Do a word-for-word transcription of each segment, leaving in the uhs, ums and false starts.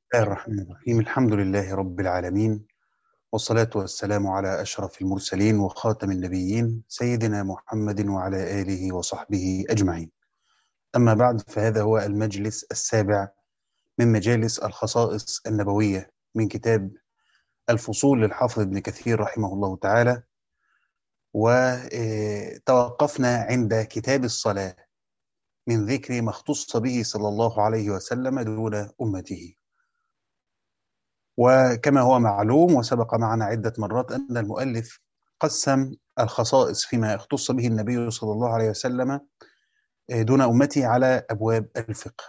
الله الرحمن الرحيم. الحمد لله رب العالمين، والصلاة والسلام على أشرف المرسلين وخاتم النبيين سيدنا محمد وعلى آله وصحبه أجمعين. أما بعد، فهذا هو المجلس السابع من مجالس الخصائص النبوية من كتاب الفصول للحافظ ابن كثير رحمه الله تعالى. وتوقفنا عند كتاب الصلاة من ذكر ما اختص به صلى الله عليه وسلم دون أمته. وكما هو معلوم وسبق معنا عدة مرات أن المؤلف قسم الخصائص فيما اختص به النبي صلى الله عليه وسلم دون أمته على أبواب الفقه.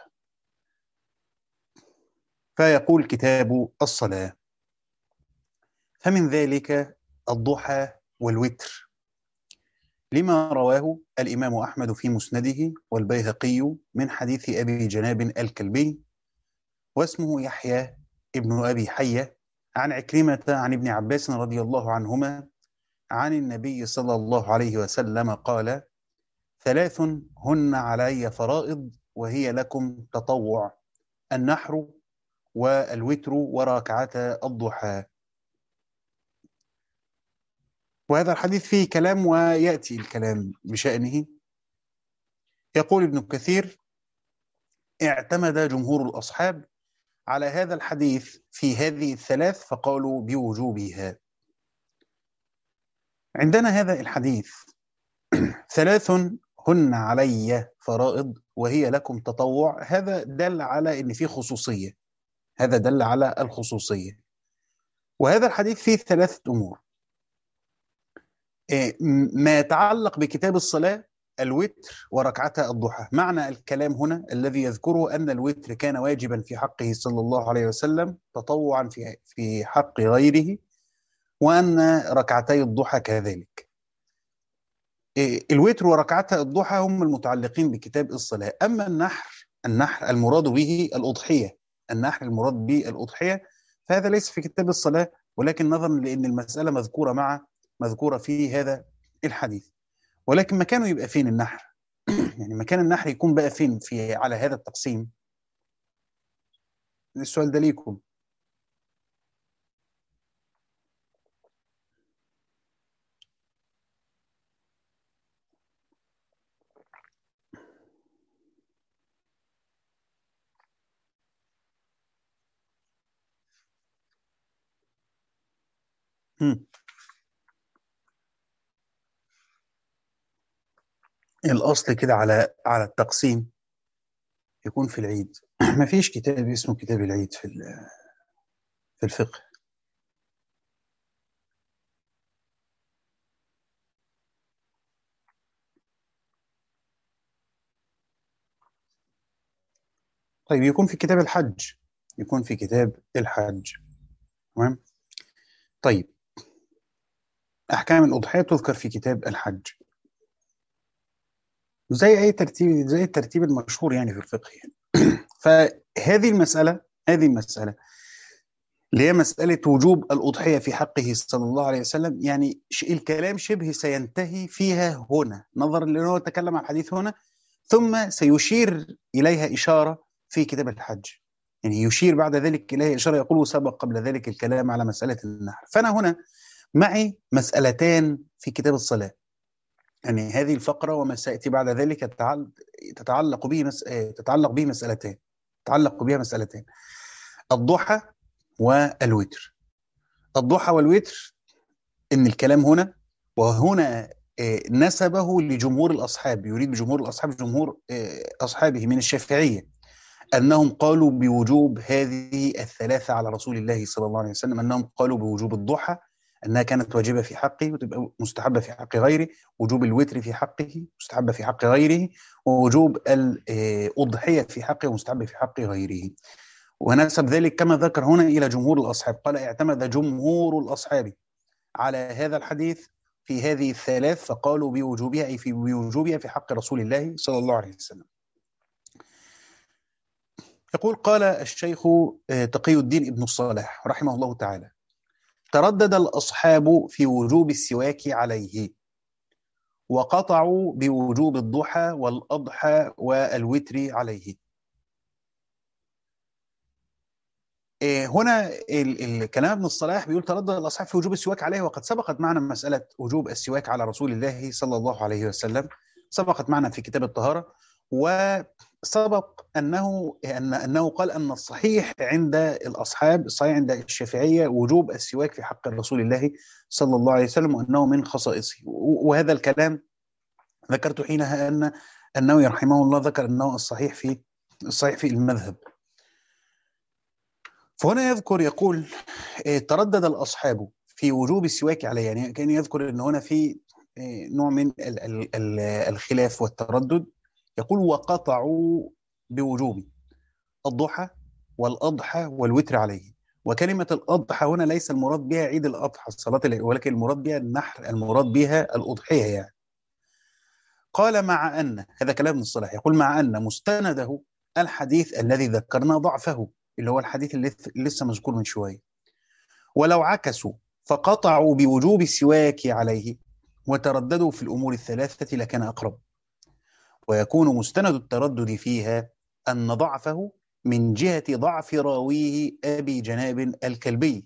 فيقول كتاب الصلاة: فمن ذلك الضحى والوتر، لما رواه الإمام أحمد في مسنده والبيهقي من حديث أبي جناب الكلبي واسمه يحيى ابن أبي حية عن عكرمة عن ابن عباس رضي الله عنهما عن النبي صلى الله عليه وسلم قال: ثلاث هن علي فرائض وهي لكم تطوع: النحر والوتر وركعتا الضحى. وهذا الحديث فيه كلام ويأتي الكلام بشأنه. يقول ابن كثير: اعتمد جمهور الأصحاب على هذا الحديث في هذه الثلاث فقالوا بوجوبها. عندنا هذا الحديث: ثلاث هن علي فرائض وهي لكم تطوع، هذا دل على ان في خصوصيه، هذا دل على الخصوصيه. وهذا الحديث فيه ثلاثه امور: ما يتعلق بكتاب الصلاه، الوتر وركعتا الضحى. معنى الكلام هنا الذي يذكره ان الوتر كان واجبا في حقه صلى الله عليه وسلم، تطوعا في في حق غيره، وان ركعتي الضحى كذلك. الوتر وركعتها الضحى هم المتعلقين بكتاب الصلاة. أما النحر النحر المراد به الأضحية النحر المراد به الأضحية فهذا ليس في كتاب الصلاة، ولكن نظرا لأن المسألة مذكورة مع مذكورة في هذا الحديث. ولكن مكانه يبقى فين النحر؟ يعني مكان النحر يكون بقى فين في على هذا التقسيم؟ السؤال ده ليكم. هم. الأصل كده على على التقسيم يكون في العيد. ما فيش كتاب اسمه كتاب العيد في في الفقه. طيب يكون في كتاب الحج يكون في كتاب الحج. تمام. طيب، أحكام الأضحية تذكر في كتاب الحج زي أي ترتيب، زي الترتيب المشهور يعني في الفقه يعني. فهذه المسألة هذه المسألة اللي هي مسألة وجوب الأضحية في حقه صلى الله عليه وسلم، يعني الكلام شبه سينتهي فيها هنا نظرا لأنه تكلم عن الحديث هنا، ثم سيشير إليها إشارة في كتاب الحج. يعني يشير بعد ذلك إليها إشارة، يقول سبق قبل ذلك الكلام على مسألة النحر. فأنا هنا معي مسألتان في كتاب الصلاة، يعني هذه الفقرة وما سيأتي بعد ذلك تتعلق به مس... تتعلق به مسألتان تتعلق بها مسألتان: الضحى والوتر. الضحى والوتر، إن الكلام هنا وهنا نسبه لجمهور الأصحاب، يريد بجمهور الأصحاب جمهور أصحابه من الشافعية، أنهم قالوا بوجوب هذه الثلاثة على رسول الله صلى الله عليه وسلم. أنهم قالوا بوجوب الضحى أنها كانت واجبة في حقه وتبقى مستحبة في حق غيره، وجوب الوتر في حقه مستحبة في حق غيره، ووجوب الأضحية في حقه ومستحبة في حق غيره. ونسب ذلك كما ذكر هنا إلى جمهور الأصحاب. قال: اعتمد جمهور الأصحاب على هذا الحديث في هذه الثلاث فقالوا بوجوبها، أي في بوجوبها في حق رسول الله صلى الله عليه وسلم. يقول: قال الشيخ تقي الدين ابن الصالح رحمه الله تعالى: تردد الأصحاب في وجوب السواك عليه، وقطعوا بوجوب الضحى والأضحى والوتر عليه. إيه هنا ال- الكلام ابن الصلاح بيقول تردد الأصحاب في وجوب السواك عليه، وقد سبقت معنا مسألة وجوب السواك على رسول الله صلى الله عليه وسلم، سبقت معنا في كتاب الطهارة. وسبق أنه أن أنه قال أن الصحيح عند الأصحاب، الصحيح عند الشافعية، وجوب السواك في حق رسول الله صلى الله عليه وسلم، وأنه من خصائصه. و- وهذا الكلام ذكرت حينها أن النووي رحمه الله ذكر أنه الصحيح في الصحيح في المذهب. فهنا يذكر يقول إيه، تردد الأصحاب في وجوب السواك عليه، يعني كان يذكر أن هنا في إيه، نوع من ال- ال- ال- الخلاف والتردد. يقول وقطعوا بوجوب الضحى والأضحى والوتر عليه. وكلمة الأضحى هنا ليس المراد بها عيد الأضحى صلاة العيد، ولكن المراد بها النحر، المراد بها الأضحية يعني. قال مع أن هذا كلام ابن الصلاح، يقول مع أن مستنده الحديث الذي ذكرنا ضعفه، اللي هو الحديث اللي لسه مذكور من شوية. ولو عكسوا فقطعوا بوجوب السواك عليه وترددوا في الأمور الثلاثة لكان أقرب، ويكون مستند التردد فيها أن ضعفه من جهة ضعف راويه أبي جناب الكلبي،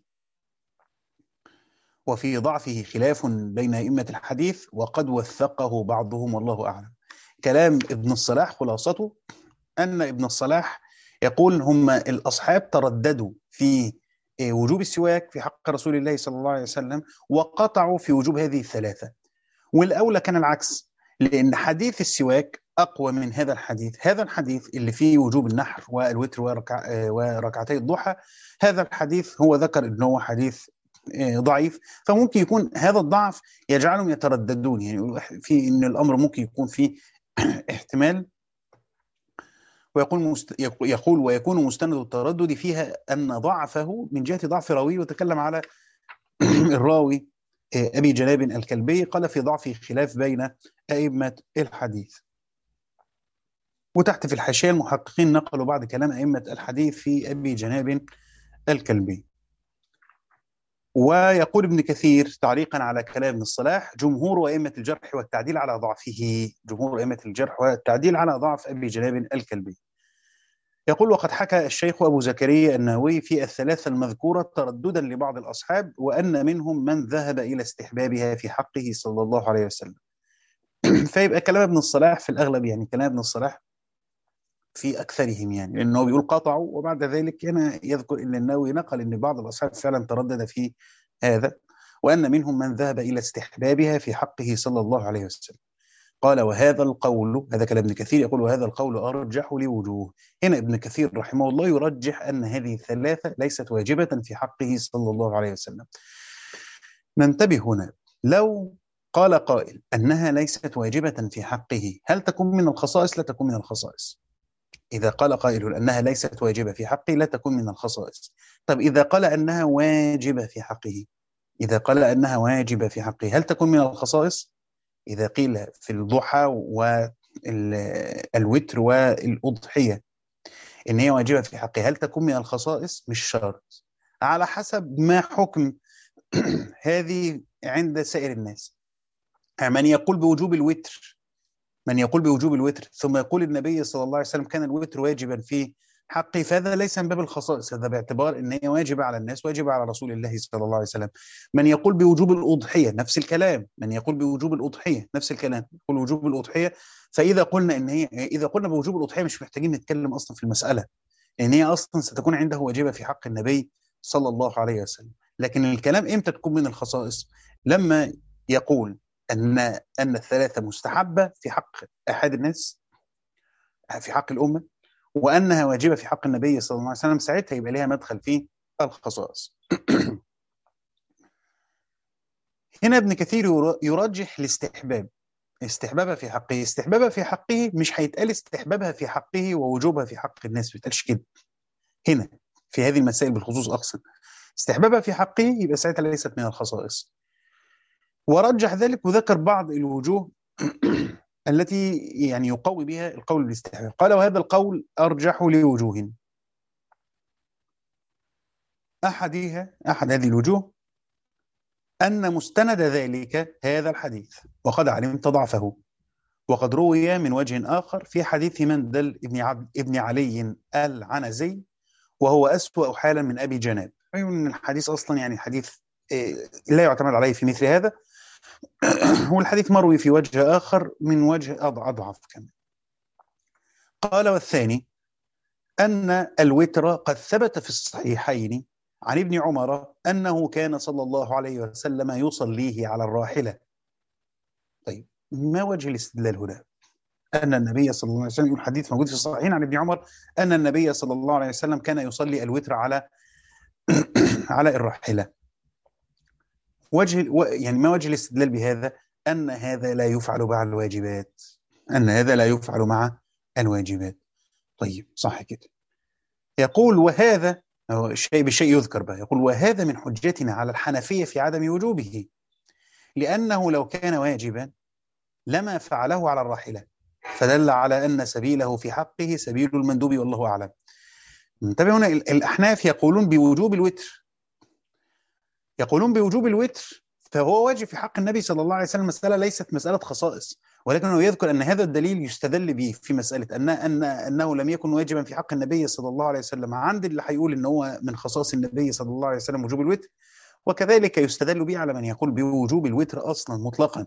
وفي ضعفه خلاف بين أئمة الحديث وقد وثقه بعضهم والله أعلم. كلام ابن الصلاح خلاصته أن ابن الصلاح يقول هم الأصحاب ترددوا في وجوب السواك في حق رسول الله صلى الله عليه وسلم، وقطعوا في وجوب هذه الثلاثة. والأولى كان العكس، لأن حديث السواك أقوى من هذا الحديث. هذا الحديث اللي فيه وجوب النحر والوتر وركع وركعتي الضحى، هذا الحديث هو ذكر أنه هو حديث ضعيف، فممكن يكون هذا الضعف يجعلهم يترددون، يعني في أن الأمر ممكن يكون فيه احتمال. ويقول مست... يقول ويكون مستند التردد فيها أن ضعفه من جهة ضعف راويه، وتكلم على الراوي أبي جناب الكلبي، قال في ضعفه خلاف بين أئمة الحديث. وتحت في الحاشية المحققين نقلوا بعض كلام أئمة الحديث في أبي جناب الكلبي. ويقول ابن كثير تعليقا على كلام ابن الصلاح جمهور أئمة الجرح والتعديل على ضعفه، جمهور أئمة الجرح والتعديل على ضعف أبي جناب الكلبي. يقول وقد حكى الشيخ أبو زكريا النووي في الثلاثة المذكورة ترددا لبعض الأصحاب، وأن منهم من ذهب إلى استحبابها في حقه صلى الله عليه وسلم. فيبقى كلام ابن الصلاح في الأغلب، يعني كلام ابن الصلاح في أكثرهم، يعني لأنه بيقول قطعوا، وبعد ذلك هنا يذكر أن النووي نقل أن بعض الأصحاب فعلا تردد في هذا، وأن منهم من ذهب إلى استحبابها في حقه صلى الله عليه وسلم. قال وهذا القول، هذا كلام ابن كثير، يقول وهذا القول أرجح لوجوه. هنا ابن كثير رحمه الله يرجح أن هذه الثلاثة ليست واجبة في حقه صلى الله عليه وسلم. ننتبه هنا، لو قال قائل أنها ليست واجبة في حقه، هل تكون من الخصائص؟ لا تكون من الخصائص. إذا قال قائل أنها ليست واجبة في حقه لا تكون من الخصائص. طب إذا قال أنها واجبة في حقه، إذا قال أنها واجبة في حقه هل تكون من الخصائص؟ إذا قيل في الضحى والوتر والأضحية إن هي واجبة في حقه، هل تكون من الخصائص؟ مش شرط، على حسب ما حكم هذه عند سائر الناس. من يقول بوجوب الوتر من يقول بوجوب الوتر ثم يقول النبي صلى الله عليه وسلم كان الوتر واجبا في حقه، فهذا ليس من باب الخصائص، هذا باعتبار ان هي واجبه على الناس، واجبه على رسول الله صلى الله عليه وسلم. من يقول بوجوب الاضحيه نفس الكلام، من يقول بوجوب الاضحيه نفس الكلام، يقول وجوب الاضحيه. فاذا قلنا ان هي اذا قلنا بوجوب الاضحيه مش محتاجين نتكلم اصلا في المساله، لان هي اصلا ستكون عنده واجبه في حق النبي صلى الله عليه وسلم. لكن الكلام امتى تكون من الخصائص؟ لما يقول ان ان الثلاثه مستحبه في حق احد الناس، في حق الامه، وانها واجبه في حق النبي صلى الله عليه وسلم، ساعتها يبقى لها مدخل في الخصائص. هنا ابن كثير يرجح الاستحباب، استحبابها في حقه. استحبابها في حقه مش هيتقال استحبابها في حقه ووجوبها في حق الناس، ما بيتقالش كده هنا في هذه المسائل بالخصوص. اقصد استحبابها في حقه يبقى ساعتها ليست من الخصائص. ورجح ذلك وذكر بعض الوجوه التي يعني يقوي بها القول بالاستحباب. قال وهذا القول أرجح لوجوه، أحدها أحد هذه الوجوه أن مستند ذلك هذا الحديث، وقد علمت ضعفه، وقد روي من وجه آخر في حديث مندل ابن, عبد ابن علي العنزي، وهو أسوأ حالا من أبي جناب. أيوة، الحديث أصلا يعني حديث لا يعتمد عليه في مثل هذا. والحديث مروي في وجه آخر من وجه أضعف كمان. قال: والثاني أن الوتر قد ثبت في الصحيحين عن ابن عمر أنه كان صلى الله عليه وسلم يصليه على الراحلة. طيب، ما وجه الاستدلال هنا؟ أن النبي صلى الله عليه وسلم، الحديث موجود في الصحيحين عن ابن عمر أن النبي صلى الله عليه وسلم كان يصلي الوتر على على الراحلة. وجه يعني ما وجه الاستدلال بهذا؟ أن هذا لا يفعل مع الواجبات، أن هذا لا يفعل مع الواجبات. طيب، صح كده. يقول: وهذا الشيء بالشيء يذكر بقى. يقول: وهذا من حجتنا على الحنفية في عدم وجوبه، لأنه لو كان واجبا لما فعله على الراحلة، فدل على أن سبيله في حقه سبيل المندوب، والله أعلم. انتبهوا هنا، الأحناف يقولون بوجوب الوتر، يقولون بوجوب الوتر، فهو واجب في حق النبي صلى الله عليه وسلم. مسألة ليست مسألة خصائص، ولكنه يذكر أن هذا الدليل يستدل به في مسألة أن أن أنه لم يكن واجبا في حق النبي صلى الله عليه وسلم، عند اللي هيقول أنه هو من خصائص النبي صلى الله عليه وسلم وجوب الوتر. وكذلك يستدل به على من يقول بوجوب الوتر أصلا مطلقا.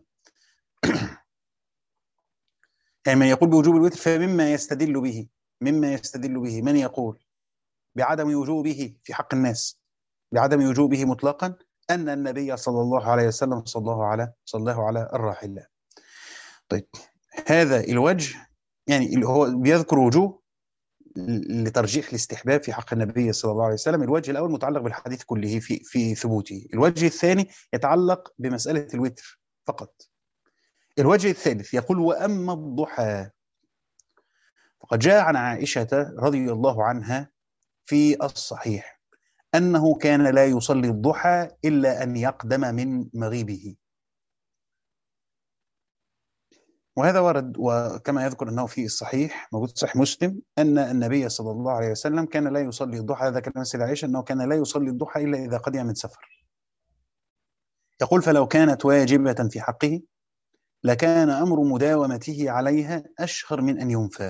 يعني من يقول بوجوب الوتر فمما يستدل به مما يستدل به من يقول بعدم وجوبه في حق الناس، بعدم وجوبه مطلقا، أن النبي صلى الله عليه وسلم صلى الله على صلى الله على الراحلة. طيب، هذا الوجه يعني اللي هو بيذكر وجوه لترجيح الاستحباب في حق النبي صلى الله عليه وسلم. الوجه الأول متعلق بالحديث كله في في ثبوته. الوجه الثاني يتعلق بمسألة الوتر فقط. الوجه الثالث يقول: وأما الضحى فقد جاء عن عائشة رضي الله عنها في الصحيح أنه كان لا يصلي الضحى إلا أن يقدم من مغيبه. وهذا ورد، وكما يذكر أنه في الصحيح موجود في صحيح مسلم أن النبي صلى الله عليه وسلم كان لا يصلي الضحى. هذا كلام السيدة عائشة، أنه كان لا يصلي الضحى إلا إذا قدم من سفر. يقول: فلو كانت واجبة في حقه لكان أمر مداومته عليها أشهر من أن ينفى،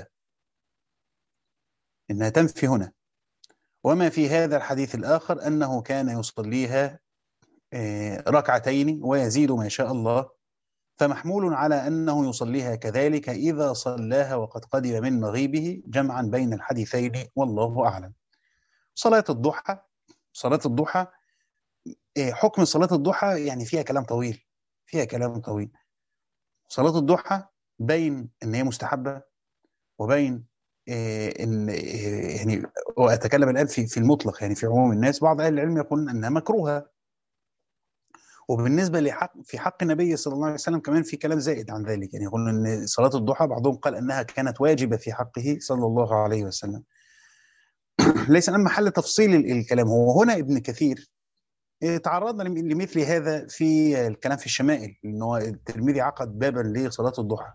إنها تنفي هنا. وما في هذا الحديث الآخر أنه كان يصليها ركعتين ويزيد ما شاء الله، فمحمول على أنه يصليها كذلك إذا صلاها وقد قدم من مغيبه، جمعا بين الحديثين، والله أعلم. صلاة الضحى صلاة الضحى حكم صلاة الضحى يعني فيها كلام طويل فيها كلام طويل صلاة الضحى بين أن هي مستحبة وبين إن يعني، وأتكلم الآن في في المطلق يعني في عموم الناس. بعض أهل العلم يقولون أنها مكروهة، وبالنسبة لحق في حق النبي صلى الله عليه وسلم كمان في كلام زائد عن ذلك. يعني يقولون أن صلاة الضحى بعضهم قال أنها كانت واجبة في حقه صلى الله عليه وسلم. ليس الآن محل تفصيل الكلام. هو هنا ابن كثير تعرضنا لمثل هذا في الكلام في الشمائل، أنه الترمذي عقد بابا لصلاة الضحى.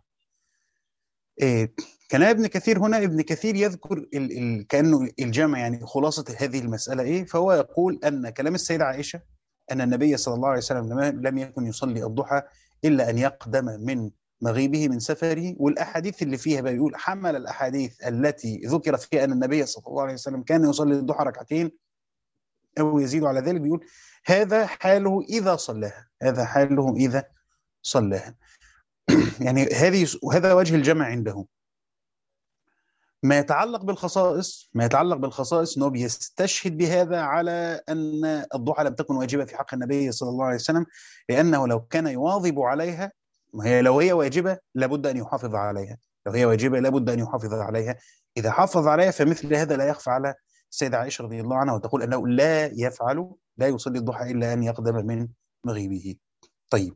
كان ابن كثير هنا ابن كثير يذكر ال ال كأنه الجامع، يعني خلاصة هذه المسألة إيه. فهو يقول أن كلام السيدة عائشة أن النبي صلى الله عليه وسلم لم يكن يصلي الضحى إلا أن يقدم من مغيبه من سفره، والأحاديث اللي فيها بيقول حمل الأحاديث التي ذكر فيها أن النبي صلى الله عليه وسلم كان يصلي الضحى ركعتين أو يزيد على ذلك، بيقول هذا حاله إذا صلاها هذا حاله إذا صلاها. يعني هذه وهذا وجه الجمع عنده. ما يتعلق بالخصائص ما يتعلق بالخصائص انه بيستشهد بهذا على ان الضحى لم تكن واجبه في حق النبي صلى الله عليه وسلم، لانه لو كان يواظب عليها، وهي لو هي واجبه لابد ان يحافظ عليها لو هي واجبه لابد ان يحافظ عليها. اذا حافظ عليها فمثل هذا لا يخفى على السيده عائشه رضي الله عنها، وتقول انه لا يفعل لا يصلي الضحى الا ان يقدم من مغيبه. طيب،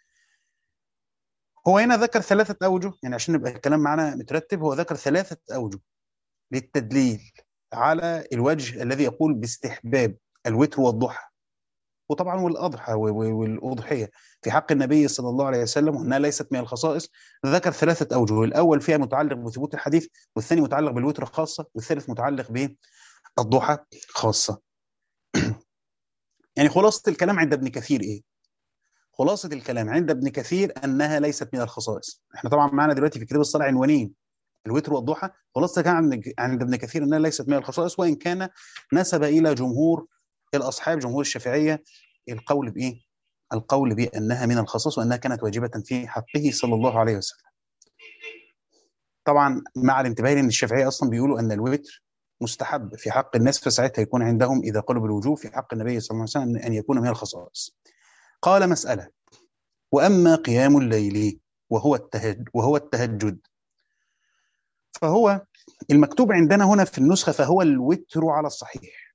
هو هنا ذكر ثلاثة أوجه، يعني عشان نبقى الكلام معنا مترتب. هو ذكر ثلاثة أوجه للتدليل على الوجه الذي يقول باستحباب الوتر والضحى، وطبعا والأضحى والأضحية في حق النبي صلى الله عليه وسلم، وأنها ليست من الخصائص. ذكر ثلاثة أوجه. الأول فيها متعلق بثبوت الحديث، والثاني متعلق بالوتر خاصة، والثالث متعلق بالضحى خاصة. يعني خلاصة الكلام عند ابن كثير إيه؟ خلاصة الكلام عند ابن كثير أنها ليست من الخصائص. احنا طبعا معنا دلوقتي في كتاب الصلاة عنوانين: الوتر والضحى خلاصة كان عند عند ابن كثير أنها ليست من الخصائص، وإن كان نسب إلى جمهور الأصحاب جمهور الشافعية القول بإيه؟ القول بأنها من الخصائص وأنها كانت واجبة في حقه صلى الله عليه وسلم. طبعا مع الانتباه لأن الشافعية أصلا بيقولوا أن الوتر مستحب في حق الناس، فساعتها يكون عندهم إذا قالوا بالوجوب في حق النبي صلى الله عليه وسلم أن يكون من الخصائص. قال مسألة: وأما قيام الليل وهو التهجد وهو التهجد فهو المكتوب عندنا هنا في النسخة فهو الوتر على الصحيح،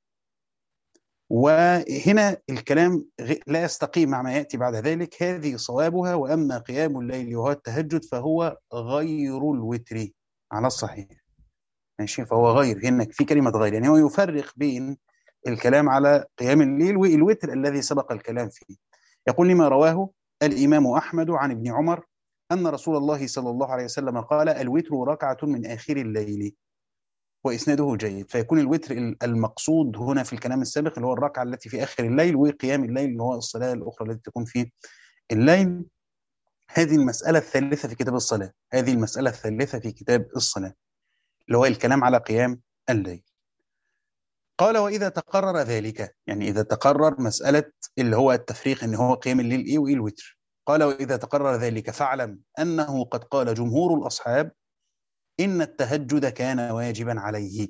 وهنا الكلام لا يستقيم مع ما يأتي بعد ذلك. هذه صوابها: وأما قيام الليل وهو التهجد فهو غير الوتر على الصحيح. ماشي، فهو غير، هنا في كلمة غير، يعني هو يفرق بين الكلام على قيام الليل والوتر الذي سبق الكلام فيه. يقول: لما رواه الإمام أحمد عن ابن عمر أن رسول الله صلى الله عليه وسلم قال: الوتر ركعة من آخر الليل، وإسناده جيد. فيكون الوتر المقصود هنا في الكلام السابق اللي هو الركعة التي في آخر الليل، وقيام الليل اللي هو الصلاة الأخرى التي تكون في الليل. هذه المسألة الثالثة في كتاب الصلاة، هذه المسألة الثالثة في كتاب الصلاة اللي هو الكلام على قيام الليل. قال: وإذا تقرر ذلك، يعني إذا تقرر مسألة اللي هو التفريق إن هو قيام الليل إيه وإيه الوتر، قال: وإذا تقرر ذلك فاعلم أنه قد قال جمهور الأصحاب إن التهجد كان واجبا عليه،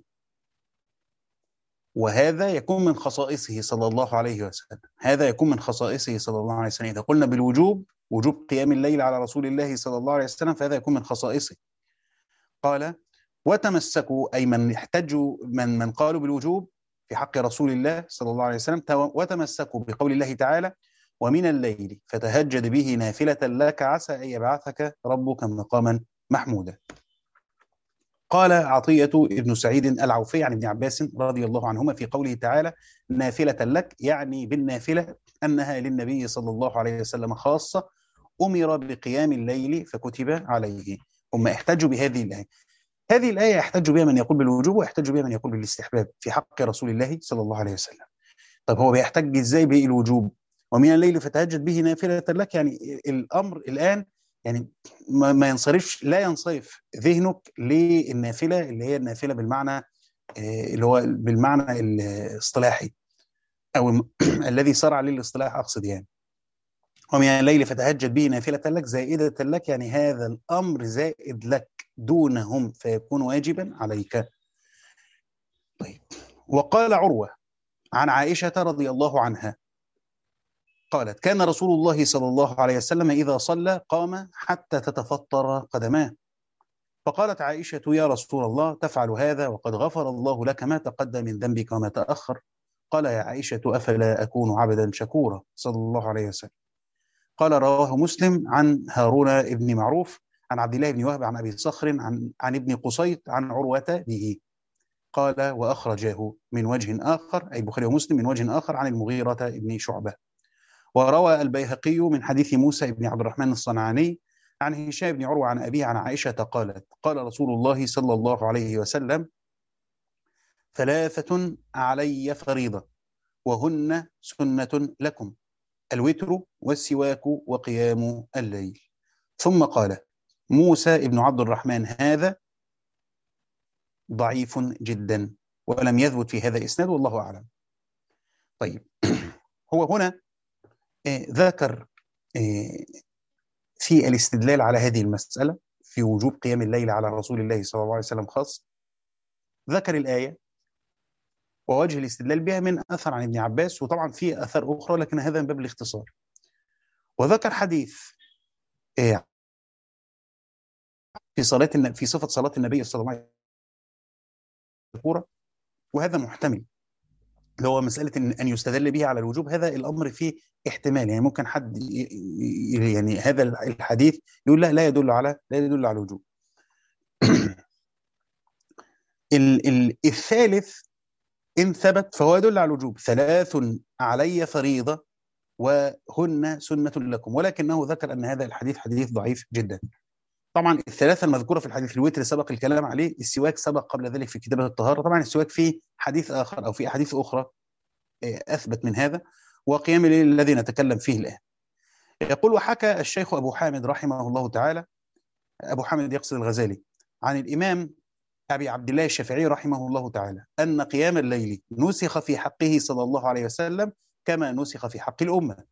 وهذا يكون من خصائصه صلى الله عليه وسلم. هذا يكون من خصائصه صلى الله عليه وسلم. إذا قلنا بالوجوب، وجوب قيام الليل على رسول الله صلى الله عليه وسلم، فهذا يكون من خصائصه. قال: وتمسكوا، أي من احتجوا من من قالوا بالوجوب في حق رسول الله صلى الله عليه وسلم، وتمسكوا بقول الله تعالى: ومن الليل فتهجد به نافلة لك عسى أن يبعثك ربك مقاما محمودا. قال عطية ابن سعيد العوفي عن ابن عباس رضي الله عنهما في قوله تعالى: نافلة لك، يعني بالنافلة أنها للنبي صلى الله عليه وسلم خاصة، أمر بقيام الليل فكتب عليه. هم احتجوا بهذه الآية. هذه الآية يحتج بها من يقول بالوجوب ويحتج بها من يقول بالاستحباب في حق رسول الله صلى الله عليه وسلم. طب هو بيحتج ازاي بالوجوب؟ ومن الليل فتهجد به نافلة لك، يعني الأمر الآن يعني ما, ما ينصرفش، لا ينصرف ذهنك للنافلة اللي هي النافلة بالمعنى اللي هو بالمعنى الاصطلاحي أو الذي صار عليه الاصطلاح، أقصد يعني ومن الليل فتهجد به نافلة لك زائدة لك، يعني هذا الأمر زائد لك دونهم فيكون واجبا عليك. طيب، وقال عروة عن عائشة رضي الله عنها قالت: كان رسول الله صلى الله عليه وسلم إذا صلى قام حتى تتفطر قدماه، فقالت عائشة: يا رسول الله تفعل هذا وقد غفر الله لك ما تقدم من ذنبك وما تأخر؟ قال: يا عائشة أفلا أكون عبدا شكورا صلى الله عليه وسلم. قال: رواه مسلم عن هارون بن معروف عن عبد الله بن وهب عن أبي صخر عن, عن ابن قصيط عن عروة به. قال: وأخرجاه من وجه آخر، أي البخاري ومسلم، من وجه آخر عن المغيرة بن شعبة. وروى البيهقي من حديث موسى بن عبد الرحمن الصنعاني عن هشام بن عروة عن أبيه عن عائشة قالت: قال رسول الله صلى الله عليه وسلم: ثلاثة علي فريضة وهن سنة لكم: الوتر والسواك وقيام الليل. ثم قال: موسى ابن عبد الرحمن هذا ضعيف جدا ولم يثبت في هذا إسناد والله أعلم. طيب، هو هنا آه ذكر آه في الاستدلال على هذه المسألة في وجوب قيام الليل على رسول الله صلى الله عليه وسلم خاص، ذكر الآية ووجه الاستدلال بها من أثر عن ابن عباس، وطبعا في أثر أخرى لكن هذا من باب الاختصار. وذكر حديث آه في صلاة في صفة صلاة النبي صلى الله عليه وسلم، وهذا محتمل اللي هو مسألة إن أن يستدل به على الوجوب. هذا الأمر فيه احتمال، يعني ممكن حد يعني هذا الحديث يقول لا لا يدل على لا يدل على الوجوب. الثالث إن ثبت فهو يدل على الوجوب: ثلاث علي فريضة وهن سنة لكم، ولكنه ذكر أن هذا الحديث حديث ضعيف جدا. طبعا الثلاثة المذكورة في الحديث، الوتر سبق الكلام عليه، السواك سبق قبل ذلك في كتاب الطهارة، طبعا السواك فيه حديث آخر أو في أحاديث أخرى أثبت من هذا، وقيام الليل الذي نتكلم فيه الآن. يقول: وحكى الشيخ أبو حامد رحمه الله تعالى، أبو حامد يقصد الغزالي، عن الإمام أبي عبد الله الشافعي رحمه الله تعالى أن قيام الليل نسخ في حقه صلى الله عليه وسلم كما نسخ في حق الأمة،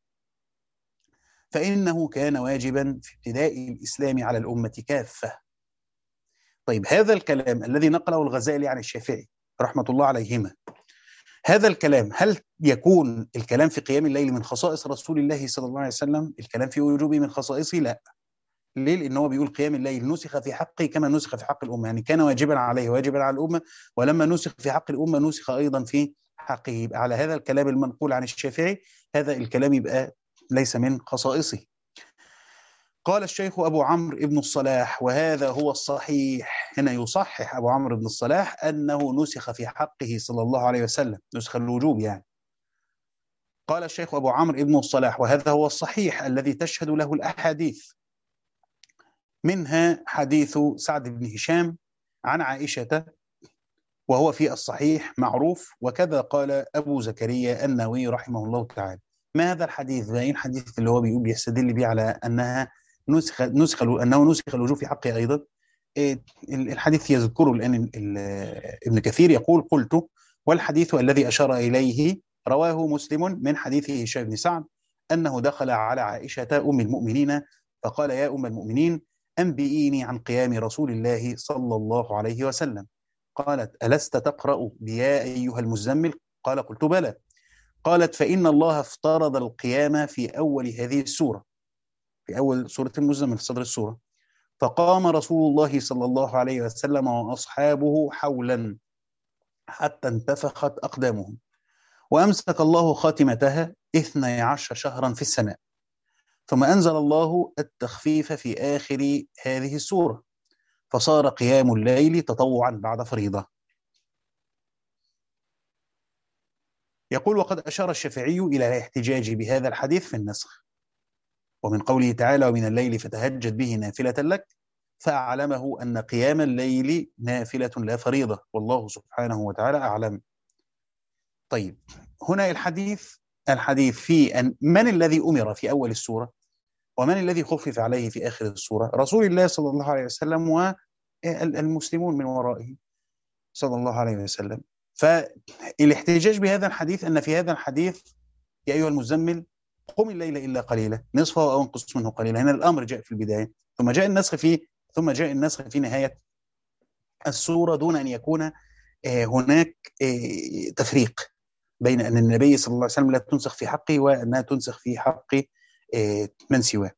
فإنه كان واجبا في ابتداء الإسلام على الأمة كافة. طيب هذا الكلام الذي نقله الغزالي عن الشافعي رحمة الله عليهما، هذا الكلام هل يكون الكلام في قيام الليل من خصائص رسول الله صلى الله عليه وسلم؟ الكلام في وجوبه من خصائصه؟ لا. ليه؟ لأن هو بيقول قيام الليل نسخ في حقه كما نسخ في حق الأمة، يعني كان واجبا عليه واجبا على الأمة، ولما نسخ في حق الأمة نسخ أيضا في حقه. يبقى على هذا الكلام المنقول عن الشافعي هذا الكلام يبقى ليس من خصائصه. قال الشيخ أبو عمرو بن الصلاح وهذا هو الصحيح، هنا يصحح أبو عمرو بن الصلاح أنه نسخ في حقه صلى الله عليه وسلم، نسخ الوجوب يعني. قال الشيخ أبو عمرو بن الصلاح وهذا هو الصحيح الذي تشهد له الأحاديث، منها حديث سعد بن هشام عن عائشة وهو في الصحيح معروف، وكذا قال أبو زكريا النووي رحمه الله تعالى. ما هذا الحديث؟ باين حديث اللي هو بيقول بيستدل به على أنها نسخ نسخ أنه نسخ الوجوب في حقه أيضا. الحديث يذكره الآن ابن كثير يقول قلت والحديث الذي أشار إليه رواه مسلم من حديث هشام بن سعد أنه دخل على عائشة أم المؤمنين فقال يا أم المؤمنين أنبئيني عن قيام رسول الله صلى الله عليه وسلم. قالت ألست تقرأ بيا أيها المزمل؟ قال قلت بلى. قالت فإن الله افترض القيام في أول هذه السورة، في أول سورة المزمل في صدر السورة، فقام رسول الله صلى الله عليه وسلم وأصحابه حولا حتى انتفخت أقدامهم، وأمسك الله خاتمتها اثني عشر شهرا في السماء، ثم أنزل الله التخفيف في آخر هذه السورة، فصار قيام الليل تطوعا بعد فريضة. يقول وقد أشار الشافعي إلى الاحتجاج بهذا الحديث في النسخ، ومن قوله تعالى ومن الليل فتهجد به نافلة لك، فأعلمه أن قيام الليل نافلة لا فريضة، والله سبحانه وتعالى أعلم. طيب هنا الحديث الحديث في أن من الذي أمر في أول السورة ومن الذي خفف عليه في آخر السورة؟ رسول الله صلى الله عليه وسلم والمسلمون من ورائه صلى الله عليه وسلم. فالاحتجاج بهذا الحديث أن في هذا الحديث يا أيها المزمل قم الليل إلا قليلا نصفه أو انقص منه قليلا، هنا الأمر جاء في البداية ثم جاء النسخ في ثم جاء النسخ في نهاية السورة، دون أن يكون هناك تفريق بين أن النبي صلى الله عليه وسلم لا تنسخ في حقه وأنها تنسخ في حق من سواه.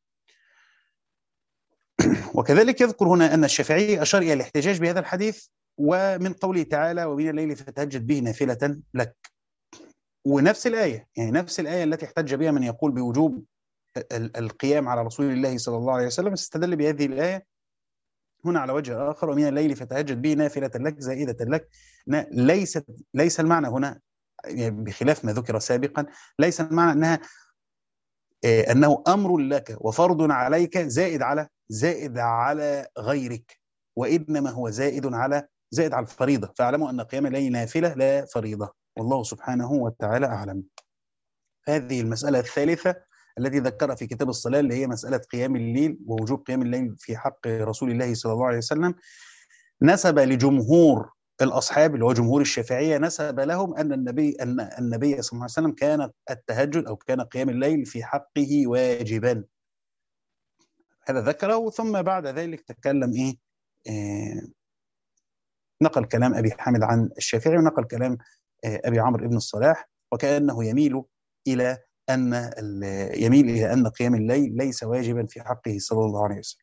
وكذلك يذكر هنا أن الشافعي أشار إلى الاحتجاج بهذا الحديث ومن قوله تعالى ومن الليل فتهجد به نافلة لك، ونفس الآية يعني نفس الآية التي احتج بها من يقول بوجوب القيام على رسول الله صلى الله عليه وسلم استدل بهذه الآية هنا على وجه آخر ومن الليل فتهجد به نافلة لك زائدة لك. ليس ليس المعنى هنا بخلاف ما ذكر سابقا، ليس المعنى أنها أنه أمر لك وفرض عليك زائد على زائد على غيرك، وإنما هو زائد على زائد على الفريضة، فاعلموا أن قيام الليل نافلة لا فريضة، والله سبحانه وتعالى أعلم. هذه المسألة الثالثة التي ذكرها في كتاب الصلاة اللي هي مسألة قيام الليل ووجوب قيام الليل في حق رسول الله صلى الله عليه وسلم، نسب لجمهور الأصحاب اللي هو جمهور الشافعية نسب لهم أن النبي أن النبي صلى الله عليه وسلم كان التهجد أو كان قيام الليل في حقه واجبا. هذا ذكره ثم بعد ذلك تكلم إيه, إيه نقل كلام أبي حامد عن الشافعي ونقل كلام إيه أبي عمرو بن الصلاح، وكأنه يميل إلى أن يميل إلى أن قيام الليل ليس واجبا في حقه صلى الله عليه وسلم.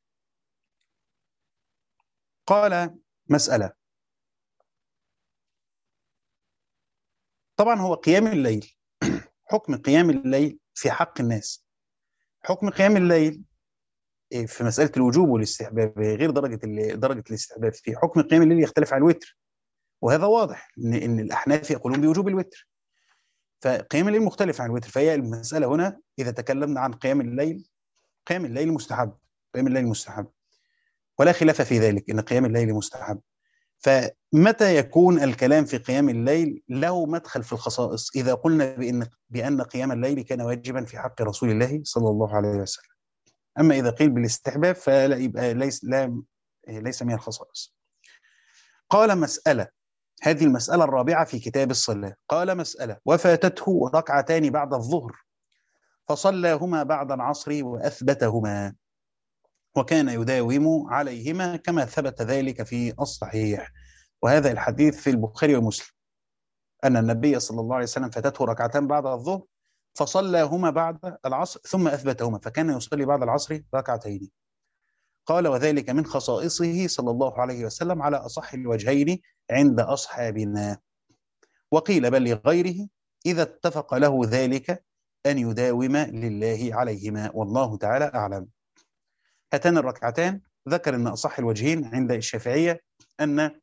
قال مسألة، طبعا هو قيام الليل حكم قيام الليل في حق الناس، حكم قيام الليل في مسألة الوجوب والاستحباب غير درجة درجة الاستحباب، في حكم قيام الليل يختلف عن الوتر، وهذا واضح إن, إن الأحناف يقولون بوجوب الوتر، فقيام الليل مختلف عن الوتر. فهي المسألة هنا إذا تكلمنا عن قيام الليل، قيام الليل مستحب، قيام الليل مستحب ولا خلاف في ذلك إن قيام الليل مستحب. فمتى يكون الكلام في قيام الليل له مدخل في الخصائص؟ إذا قلنا بأن بأن قيام الليل كان واجبا في حق رسول الله صلى الله عليه وسلم. أما إذا قيل بالاستحباب فلا يبقى ليس لا ليس من الخصائص. قال مسألة، هذه المسألة الرابعة في كتاب الصلاة. قال مسألة: وفاتته ركعتان بعد الظهر فصلاهما بعد العصر وأثبتهما، وكان يداوم عليهما كما ثبت ذلك في الصحيح. وهذا الحديث في البخاري ومسلم، أن النبي صلى الله عليه وسلم فاتته ركعتان بعد الظهر فصلاهما بعد العصر ثم أثبتهما، فكان يصلي بعد العصر ركعتين. قال: وذلك من خصائصه صلى الله عليه وسلم على أصح الوجهين عند أصحابنا. وقيل بل لغيره إذا اتفق له ذلك أن يداوم لله عليهما، والله تعالى أعلم. هاتان الركعتان ذكر أن أصح الوجهين عند الشافعية أن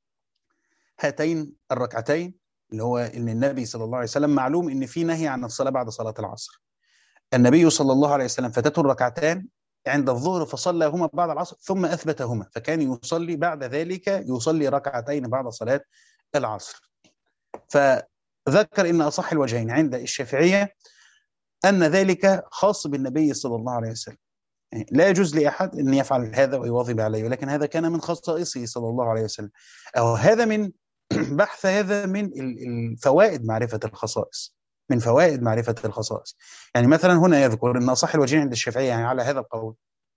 هاتين الركعتين اللي هو أن النبي صلى الله عليه وسلم، معلوم أن في نهي عن الصلاة بعد صلاة العصر. النبي صلى الله عليه وسلم فاتته الركعتان عند الظهر فصلاهما بعد العصر ثم أثبتهما، فكان يصلي بعد ذلك يصلي ركعتين بعد صلاة العصر. فذكر أن أصح الوجهين عند الشافعية أن ذلك خاص بالنبي صلى الله عليه وسلم، يعني لا يجوز لأحد أن يفعل هذا ويواظب عليه، ولكن هذا كان من خصائصه صلى الله عليه وسلم، أو هذا من بحث هذا من الفوائد معرفة الخصائص، من فوائد معرفة الخصائص. يعني مثلا هنا يذكر أن أصح الوجهين عند الشافعية يعني على هذا القول،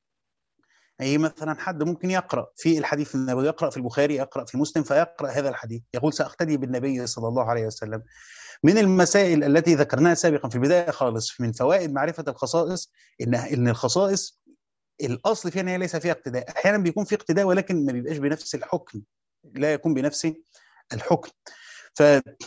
أي مثلا حد ممكن يقرأ في الحديث النبوي، يقرأ في البخاري، يقرأ في مسلم، فيقرأ هذا الحديث يقول سأقتدي بالنبي صلى الله عليه وسلم. من المسائل التي ذكرناها سابقا في البداية خالص من فوائد معرفة الخصائص إن إن الخصائص الأصل فيها أن هي ليس فيها اقتداء، أحيانا بيكون في اقتداء ولكن ما بيبقاش بنفس الحكم، لا يكون بنفس الحكم. ف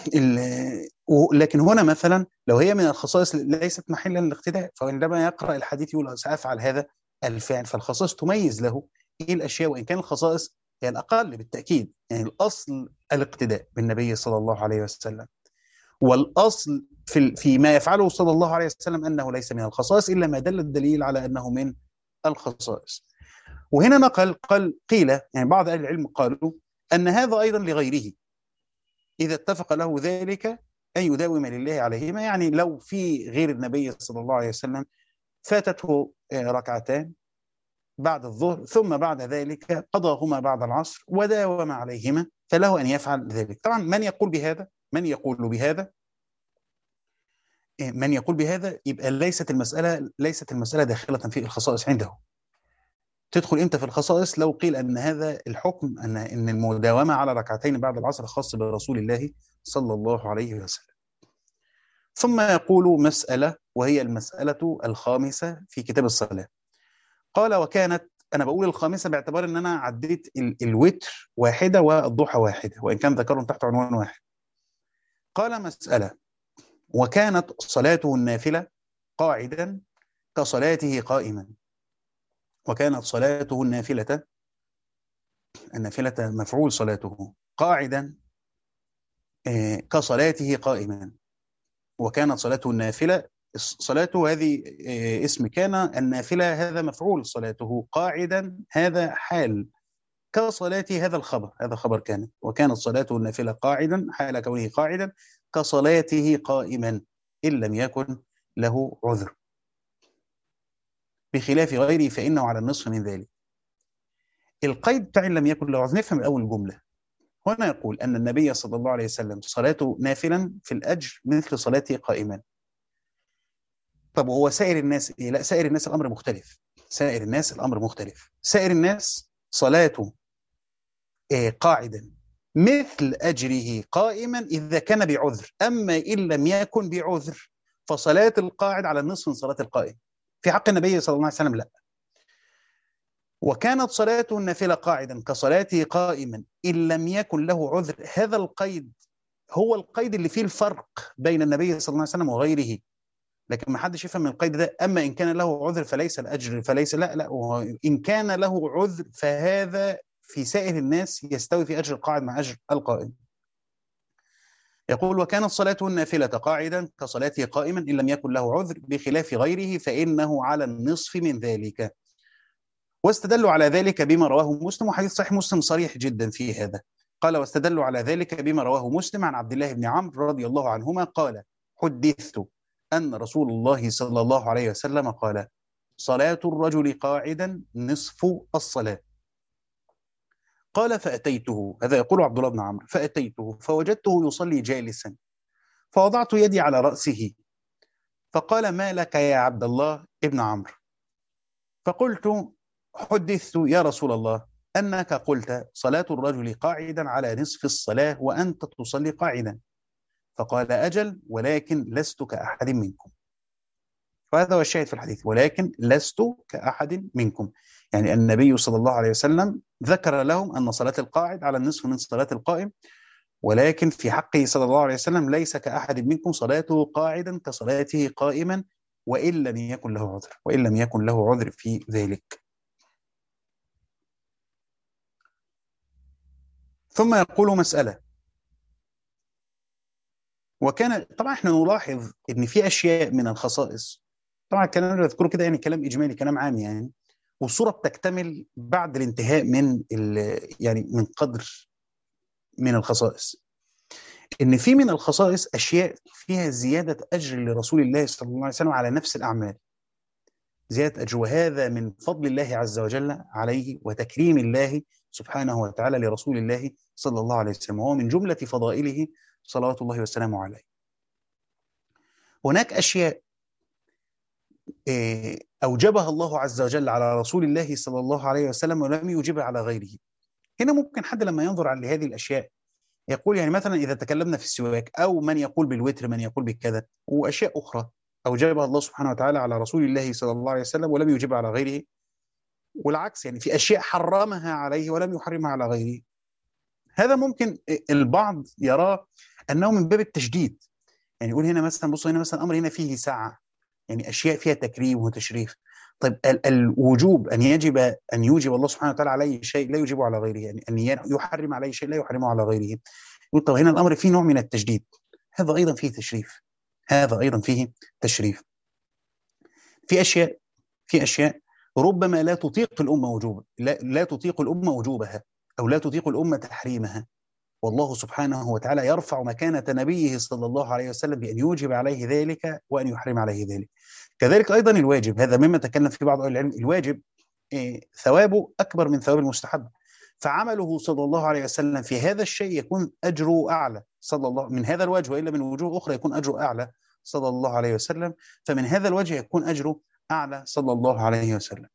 لكن هنا مثلا لو هي من الخصائص ليست محلا للاقتداء، فعندما يقرأ الحديث يقول سأفعل هذا الفعل، فالخصائص تميز له ايه الاشياء، وان كان الخصائص هي الاقل بالتاكيد، يعني الاصل الاقتداء بالنبي صلى الله عليه وسلم، والاصل في فيما يفعله صلى الله عليه وسلم انه ليس من الخصائص الا ما دل الدليل على انه من الخصائص. وهنا نقل قال قيل، يعني بعض اهل العلم قالوا ان هذا ايضا لغيره اذا اتفق له ذلك ان يداوم لله عليهما، يعني لو في غير النبي صلى الله عليه وسلم فاتته ركعتان بعد الظهر ثم بعد ذلك قضاهما بعد العصر وداوم عليهما، فله أن يفعل ذلك. طبعا من يقول بهذا من يقول بهذا من يقول بهذا يبقى ليست المسألة ليست المسألة داخلة في الخصائص عنده. تدخل امتى في الخصائص؟ لو قيل أن هذا الحكم أن أن المداومة على ركعتين بعد العصر خاص برسول الله صلى الله عليه وسلم. ثم يقول مسألة وهي المسألة الخامسة في كتاب الصلاة. قال: وكانت، أنا بقول الخامسة باعتبار أن أنا عديت الوتر واحدة والضحى واحدة، وإن كان ذكرهم تحت عنوان واحد. قال: مسألة: وكانت صلاته النافلة قاعدا كصلاته قائما. وكانت صلاته النافلة، النافلة مفعول صلاته، قاعدا كصلاته قائما. وكانت صلاته النافلة، صلاته هذه اسم كان، النافلة هذا مفعول صلاته، قاعدا هذا حال، كصلاته هذا الخبر، هذا خبر كان. وكانت صلاته النافلة قاعدا حال كونه قاعدا كصلاته قائما إن لم يكن له عذر، بخلاف غيره فإنه على النصف من ذلك. القيد بتاع إن لم يكن له عذر نفهم الأول الجملة. هنا يقول أن النبي صلى الله عليه وسلم صلاته نافلا في الأجر مثل صلاته قائما. طب وهو سائر الناس إيه؟ لا، سائر الناس الأمر مختلف. سائر الناس الأمر مختلف. سائر الناس صلاته إيه قاعدا مثل أجره قائما إذا كان بعذر، أما إن لم يكن بعذر فصلاة القاعد على النصف من صلاة القائم. في حق النبي صلى الله عليه وسلم لا. وكانت صلاته النافلة قاعدا كصلاته قائما إن لم يكن له عذر. هذا القيد هو القيد اللي فيه الفرق بين النبي صلى الله عليه وسلم وغيره، لكن ما حدش يفهم من القيد ده أما إن كان له عذر فليس الأجر، فليس لا لا إن كان له عذر فهذا في سائر الناس يستوي في أجر القاعد مع أجر القائم. يقول: وكانت صلاته النافلة قاعدا كصلاته قائما إن لم يكن له عذر بخلاف غيره فإنه على النصف من ذلك. واستدلوا على ذلك بما رواه مسلم، وحديث صحيح مسلم صريح جدا في هذا. قال: واستدلوا على ذلك بما رواه مسلم عن عبد الله بن عمرو رضي الله عنهما قال: حدثت أن رسول الله صلى الله عليه وسلم قال: صلاة الرجل قاعدا نصف الصلاة. قال فأتيته، هذا يقول عبد الله بن عمرو، فأتيته فوجدته يصلي جالسا، فوضعت يدي على رأسه، فقال ما لك يا عبد الله ابن عمرو؟ فقلت حدثت يا رسول الله أنك قلت صلاة الرجل قاعدا على نصف الصلاة وأنت تصلي قاعدا. فقال أجل ولكن لست كأحد منكم. وهذا هو الشاهد في الحديث، ولكن لست كأحد منكم، يعني النبي صلى الله عليه وسلم ذكر لهم أن صلاة القاعد على النصف من صلاة القائم، ولكن في حقه صلى الله عليه وسلم ليس كأحد منكم صلاته قاعدا كصلاته قائما، وإن لم يكن له عذر، وإن لم يكن له عذر في ذلك. ثم يقول مسألة، وكان طبعا احنا نلاحظ ان في اشياء من الخصائص، طبعا الكلام اللي بذكره كده يعني كلام اجمالي، كلام عام يعني، والصورة بتكتمل بعد الانتهاء من يعني من قدر من الخصائص، ان في من الخصائص اشياء فيها زيادة اجر لرسول الله صلى الله عليه وسلم على نفس الاعمال، زيادة اجر، وهذا من فضل الله عز وجل عليه وتكريم الله سبحانه وتعالى لرسول الله صلى الله عليه وسلم، وهو من جملة فضائله صلوات الله وسلامه عليه. هناك أشياء أوجبها الله عز وجل على رسول الله صلى الله عليه وسلم ولم يوجبها على غيره. هنا ممكن حد لما ينظر على هذه الأشياء يقول يعني مثلا إذا تكلمنا في السواك، أو من يقول بالوتر، من يقول بالكذا، وأشياء أخرى أوجبها الله سبحانه وتعالى على رسول الله صلى الله عليه وسلم ولم يوجبها على غيره، والعكس يعني في أشياء حرمها عليه ولم يحرمها على غيره. هذا ممكن البعض يراه أنه من باب التشديد، يعني يقول هنا مثلا بصوا هنا مثلا الأمر هنا فيه سعة، يعني أشياء فيها تكريم وتشريف. طيب ال الوجوب أن يجب أن يوجب الله سبحانه وتعالى عليه شيء لا يوجبه على غيره، يعني أن يحرم عليه شيء لا يحرمه على غيره. يقول طب هنا الأمر فيه نوع من التشديد، هذا أيضا فيه تشريف، هذا أيضا فيه تشريف. في أشياء في أشياء ربما لا تطيق الأمة وجوبها، لا, لا تطيق الأمة وجوبها، أو لا تطيق الأمة تحريمها، والله سبحانه وتعالى يرفع مكانة نبيه صلى الله عليه وسلم بأن يوجب عليه ذلك وأن يحرم عليه ذلك. كذلك أيضا الواجب، هذا مما تكلم فيه بعض أهل العلم، الواجب إيه ثوابه أكبر من ثواب المستحب، فعمله صلى الله عليه وسلم في هذا الشيء يكون أجره أعلى صلى الله من هذا الوجه، وإلا من وجوه أخرى يكون أجره أعلى صلى الله عليه وسلم، فمن هذا الوجه يكون أجره أعلى صلى الله عليه وسلم.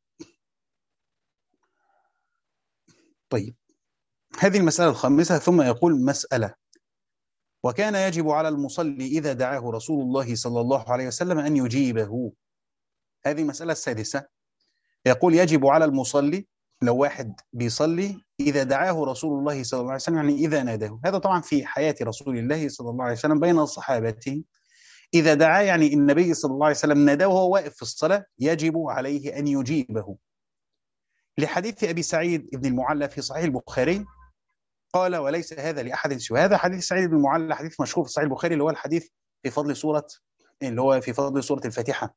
طيب هذه المسألة الخامسة. ثم يقول مسألة، وكان يجب على المصلي إذا دعاه رسول الله صلى الله عليه وسلم أن يجيبه. هذه المسألة السادسة، يقول يجب على المصلي، لو واحد بيصلي إذا دعاه رسول الله صلى الله عليه وسلم، يعني إذا ناداه، هذا طبعا في حياة رسول الله صلى الله عليه وسلم بين صحابته، إذا دعاه يعني النبي صلى الله عليه وسلم ناداه وهو واقف في الصلاة يجب عليه أن يجيبه، لحديث أبي سعيد بن المعلى في صحيح البخاري قال وليس هذا لأحد سوى. هذا حديث سعيد بن المعلى حديث مشهور في صحيح البخاري، اللي هو الحديث في فضل سورة اللي هو في فضل سورة الفاتحة،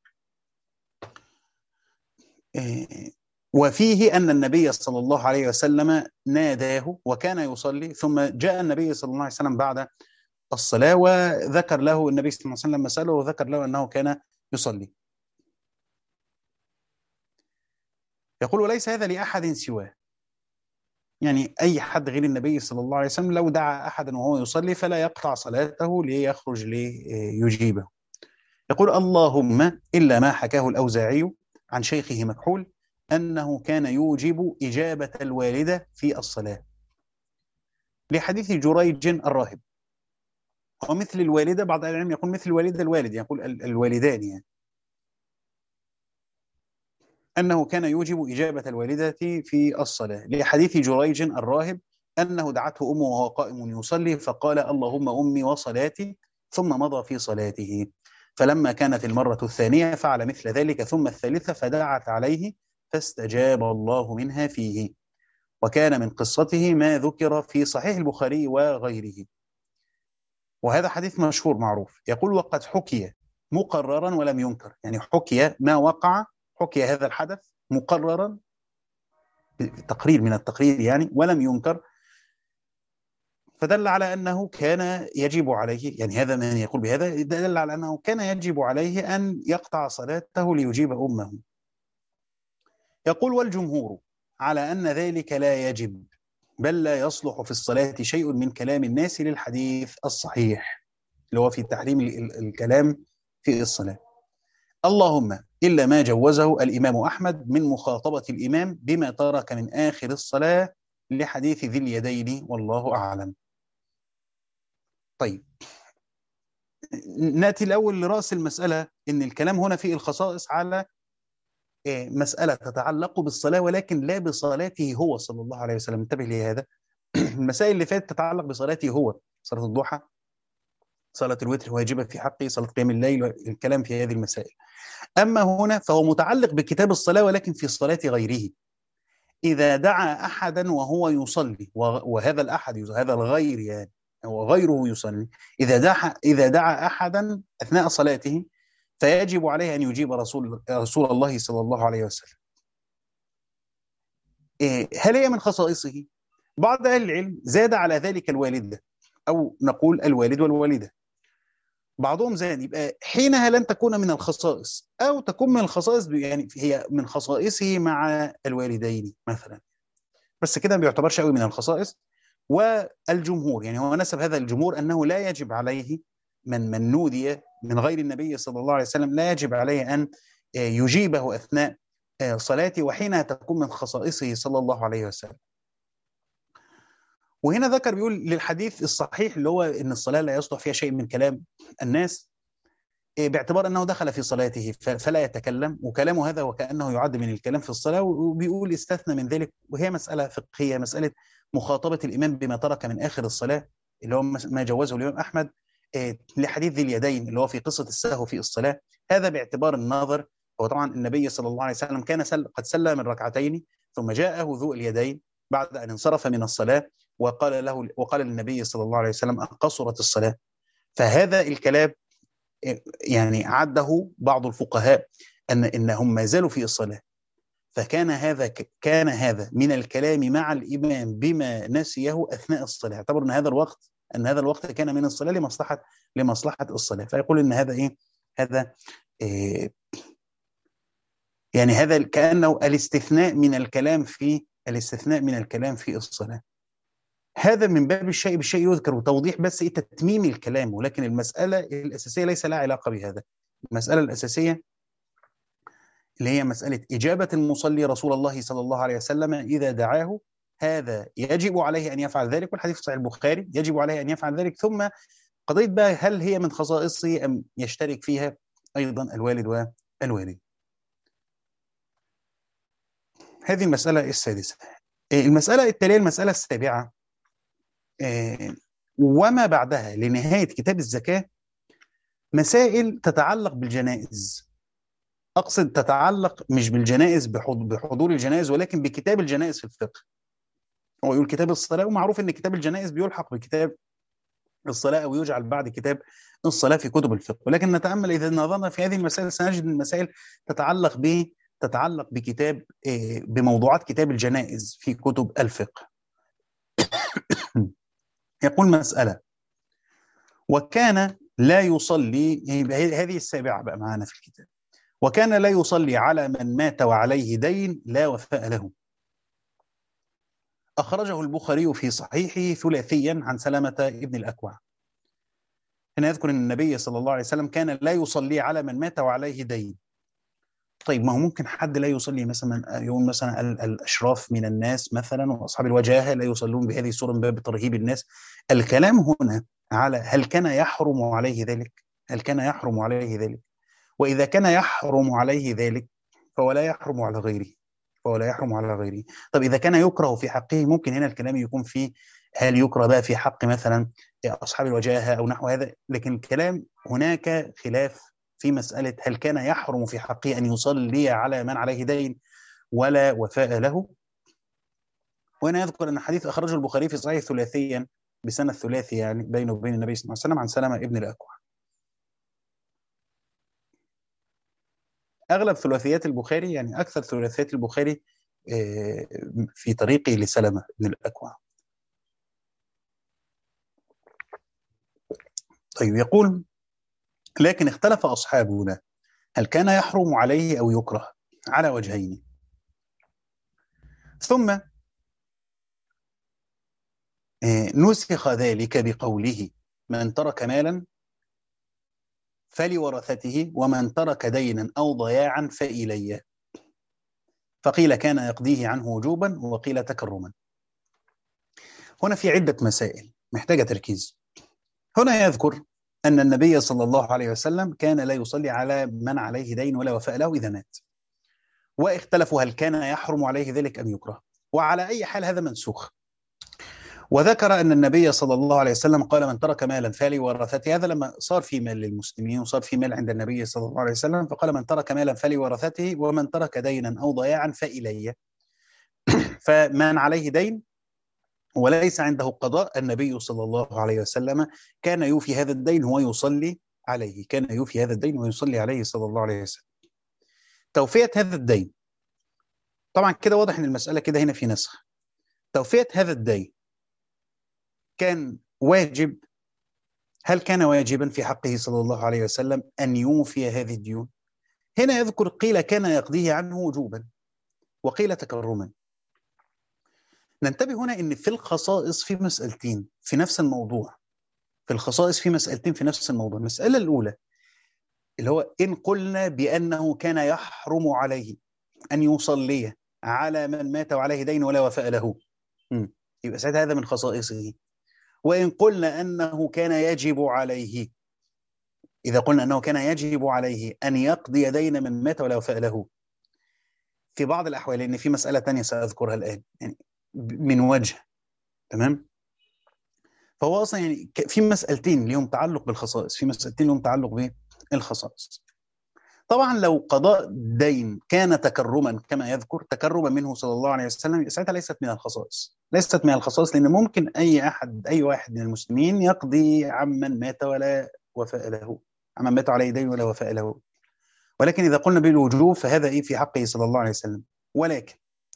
وفيه أن النبي صلى الله عليه وسلم ناداه وكان يصلي، ثم جاء النبي صلى الله عليه وسلم بعد الصلاة وذكر له النبي صلى الله عليه وسلم مسأله وذكر له أنه كان يصلي. يقول وليس هذا لأحد سواه، يعني أي حد غير النبي صلى الله عليه وسلم لو دعا أحدا وهو يصلي فلا يقطع صلاته ليخرج ليجيبه. يقول اللهم إلا ما حكاه الأوزاعي عن شيخه مكحول أنه كان يوجب إجابة الوالدة في الصلاة، لحديث جريج الراهب، ومثل الوالدة بعض العلم يقول مثل الوالدة الوالد، يقول الوالدان يعني، أنه كان يوجب إجابة الوالدة في الصلاة، لحديث جريج الراهب أنه دعته أمه وهو قائم يصلي فقال اللهم أمي وصلاتي، ثم مضى في صلاته، فلما كانت المرة الثانية فعل مثل ذلك، ثم الثالثة فدعت عليه فاستجاب الله منها فيه. وكان من قصته ما ذكر في صحيح البخاري وغيره، وهذا حديث مشهور معروف. يقول وقد حكي مقررا ولم ينكر، يعني حكي ما وقع، حكي هذا الحدث مقررا، تقرير من التقرير يعني، ولم ينكر، فدل على أنه كان يجب عليه، يعني هذا من يقول بهذا دل على أنه كان يجب عليه أن يقطع صلاته ليجيب أمه. يقول والجمهور على أن ذلك لا يجب، بل لا يصلح في الصلاة شيء من كلام الناس للحديث الصحيح اللي هو في تحريم الكلام في الصلاة، اللهم إلا ما جوزه الإمام أحمد من مخاطبة الإمام بما ترك من آخر الصلاة لحديث ذي اليدين والله أعلم. طيب نأتي الأول لرأس المسألة، إن الكلام هنا فيه الخصائص على مسألة تتعلق بالصلاة ولكن لا بصلاته هو صلى الله عليه وسلم. انتبه لهذا. المسائل اللي فاتت تتعلق بصلاته هو، صلاة الضحى، صلاة الوتر واجبة في حقه، صلاة قيام الليل، الكلام في هذه المسائل. أما هنا فهو متعلق بكتاب الصلاة ولكن في صلاة غيره. إذا دعا أحدا وهو يصلي، وهذا الأحد هذا الغير يعني هو غيره يصلي، إذا دعا إذا دعا أحدا أثناء صلاته فيجب عليه أن يجيب رسول رسول الله صلى الله عليه وسلم. هل هي من خصائصه؟ بعض أهل العلم زاد على ذلك الوالدة، أو نقول الوالد والوالدة، بعضهم زاد، يبقى حينها لن تكون من الخصائص، أو تكون من الخصائص يعني هي من خصائصه مع الوالدين مثلا، بس كده ما بيعتبرش قوي من الخصائص. والجمهور يعني هو نسب هذا الجمهور أنه لا يجب عليه من من نودي من غير النبي صلى الله عليه وسلم، لا يجب عليه أن يجيبه أثناء صلاته، وحينها تكون من خصائصه صلى الله عليه وسلم. وهنا ذكر بيقول للحديث الصحيح اللي هو إن الصلاة لا يصلح فيها شيء من كلام الناس، باعتبار أنه دخل في صلاته فلا يتكلم، وكلامه هذا وكأنه يعد من الكلام في الصلاة، وبيقول استثنى من ذلك، وهي مسألة فقهية، مسألة مخاطبة الإمام بما ترك من آخر الصلاة اللي هو ما جوزه الإمام أحمد لحديث ذي اليدين اللي هو في قصة السهو في الصلاة. هذا باعتبار النظر. هو طبعا النبي صلى الله عليه وسلم كان سل قد سلم من ركعتين ثم جاءه ذو اليدين بعد أن انصرف من الصلاة، وقال له وقال للنبي صلى الله عليه وسلم قصرت الصلاة. فهذا الكلام يعني عده بعض الفقهاء أن إنهم ما زالوا في الصلاة، فكان هذا كان هذا من الكلام مع الإمام بما نسيه أثناء الصلاة، اعتبر أن هذا الوقت أن هذا الوقت كان من الصلاة لمصلحة لمصلحة الصلاة، فيقول إن هذا إيه هذا إيه يعني هذا كأنه الاستثناء من الكلام في الاستثناء من الكلام في الصلاة. هذا من باب الشيء بالشيء يذكر، وتوضيح بس إيه تتميم الكلام، ولكن المسألة الأساسية ليس لها علاقة بهذا. المسألة الأساسية اللي هي مسألة إجابة المصلي رسول الله صلى الله عليه وسلم إذا دعاه، هذا يجب عليه أن يفعل ذلك، والحديث صحيح البخاري يجب عليه أن يفعل ذلك. ثم قضية بقى هل هي من خصائصه أم يشترك فيها أيضا الوالد والوالد. هذه المسألة السادسة. المسألة التالية المسألة السابعة وما بعدها لنهاية كتاب الزكاة مسائل تتعلق بالجنائز. أقصد تتعلق مش بالجنائز بحضور الجنائز، ولكن بكتاب الجنائز في الفقه. هو يقول كتاب الصلاة، ومعروف أن كتاب الجنائز بيلحق بكتاب الصلاة أو يجعل بعد كتاب الصلاة في كتب الفقه، ولكن نتأمل إذا نظرنا في هذه المسائل سنجد المسائل تتعلق به تتعلق بكتاب بموضوعات كتاب الجنائز في كتب الفقه. يقول مسألة: وكان لا يصلي، هذه السابعة بقى معنا في الكتاب، وكان لا يصلي على من مات وعليه دين لا وفاء له. أخرجه البخاري في صحيحه ثلاثيا عن سلمة ابن الأكوع. هنا يذكر أن النبي صلى الله عليه وسلم كان لا يصلي على من مات وعليه دين. طيب ما هو ممكن حد لا يصلي، مثلا يقول مثلا الأشراف من الناس مثلا وأصحاب الوجاهة لا يصلون بهذه الصورة من باب ترهيب الناس. الكلام هنا على هل كان يحرم عليه ذلك، هل كان يحرم عليه ذلك، وإذا كان يحرم عليه ذلك فهو لا يحرم على غيره، فهو لا يحرم على غيره. طب إذا كان يكره في حقه، ممكن هنا الكلام يكون فيه هل يكره بقى في حق مثلا أصحاب الوجاهة أو نحو هذا، لكن الكلام هناك خلاف في مسألة هل كان يحرم في حقه أن يصلي على من عليه دين ولا وفاء له. وهنا يذكر أن حديث أخرجه البخاري في صحيح ثلاثيا بسنة ثلاثي يعني بينه وبين النبي صلى الله عليه وسلم عن سلمة ابن الأكوع. أغلب ثلاثيات البخاري يعني أكثر ثلاثيات البخاري في طريقه لسلمة بن الأكوع. طيب يقول: لكن اختلف أصحابنا هل كان يحرم عليه أو يكره على وجهين. ثم نسخ ذلك بقوله من ترك مالا فلورثته ومن ترك دينا أو ضياعا فإلي. فقيل كان يقضيه عنه وجوبا وقيل تكرما. هنا في عدة مسائل محتاجة تركيز. هنا يذكر أن النبي صلى الله عليه وسلم كان لا يصلي على من عليه دين ولا وفاء له إذا مات، واختلفوا هل كان يحرم عليه ذلك أم يكره، وعلى أي حال هذا منسوخ. وذكر أن النبي صلى الله عليه وسلم قال من ترك مالا فلورثته، هذا لما صار في مال للمسلمين وصار في مال عند النبي صلى الله عليه وسلم، فقال من ترك مالا فلورثته ومن ترك دينا أو ضياعا فإلي. فمن عليه دين وليس عنده قضاء، النبي صلى الله عليه وسلم كان يوفي هذا الدين ويصلي عليه، كان يوفي هذا الدين ويصلي عليه صلى الله عليه وسلم. توفية هذا الدين، طبعا كده واضح ان المسألة كده هنا في نسخ. توفية هذا الدين كان واجب، هل كان واجبا في حقه صلى الله عليه وسلم أن يوفي هذه الديون؟ هنا يذكر قيل كان يقضيه عنه وجوبا وقيل تكرما. ننتبه هنا ان في الخصائص في مسألتين في نفس الموضوع، في الخصائص في مسألتين في نفس الموضوع. المسألة الأولى اللي هو إن قلنا بأنه كان يحرم عليه أن يصلي على من مات وعليه دين ولا وفاء له، يبقى ساعتها هذا من خصائصه. وإن قلنا أنه كان يجب عليه، إذا قلنا أنه كان يجب عليه أن يقضي دين من مات ولا وفاء له في بعض الأحوال، لأن في مسألة تانية سأذكرها الآن يعني من وجه، تمام؟ فهو أصلا يعني في مسألتين لهم تعلق بالخصائص، في مسألتين لهم تعلق بالخصائص. طبعا لو قضاء دين كان تكرما كما يذكر، تكرما منه صلى الله عليه وسلم، ساعتها ليست من الخصائص، ليست من الخصائص، لأن ممكن أي أحد أي واحد من المسلمين يقضي عمن مات ولا وفاء له، عمن مات عليه دين ولا وفاء له. ولكن إذا قلنا بالوجوب فهذا إيه في حقه صلى الله عليه وسلم. ولكن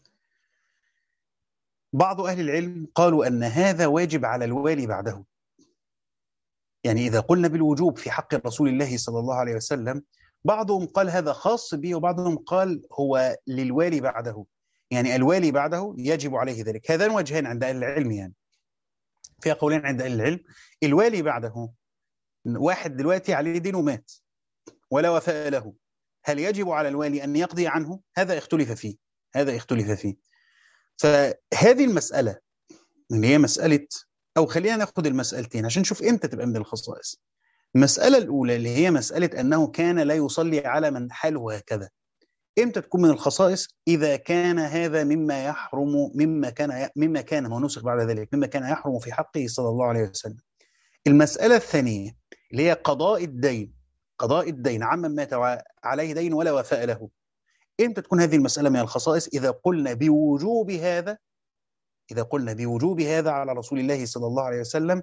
بعض أهل العلم قالوا أن هذا واجب على الوالي بعده. يعني إذا قلنا بالوجوب في حق رسول الله صلى الله عليه وسلم، بعضهم قال هذا خاص به وبعضهم قال هو للوالي بعده، يعني الوالي بعده يجب عليه ذلك. هذان وجهان عند أهل العلم، يعني فيها قولين عند أهل العلم. الوالي بعده، واحد دلوقتي عليه دين ومات ولا وفاء له، هل يجب على الوالي أن يقضي عنه؟ هذا اختلف فيه، هذا اختلف فيه. فهذه المسألة اللي هي مسألة، أو خلينا ناخد المسألتين عشان نشوف إمتى تبقى من الخصائص. المسألة الأولى اللي هي مسألة أنه كان لا يصلي على من حاله هكذا، إمتى تكون من الخصائص؟ إذا كان هذا مما يحرم، مما كان مما كان ونسخ بعد ذلك، مما كان يحرم في حقه صلى الله عليه وسلم. المسألة الثانية اللي هي قضاء الدين، قضاء الدين عمن مات عليه دين ولا وفاء له، إمتى تكون هذه المسألة من الخصائص؟ إذا قلنا بوجوب هذا، إذا قلنا بوجوب هذا على رسول الله صلى الله عليه وسلم،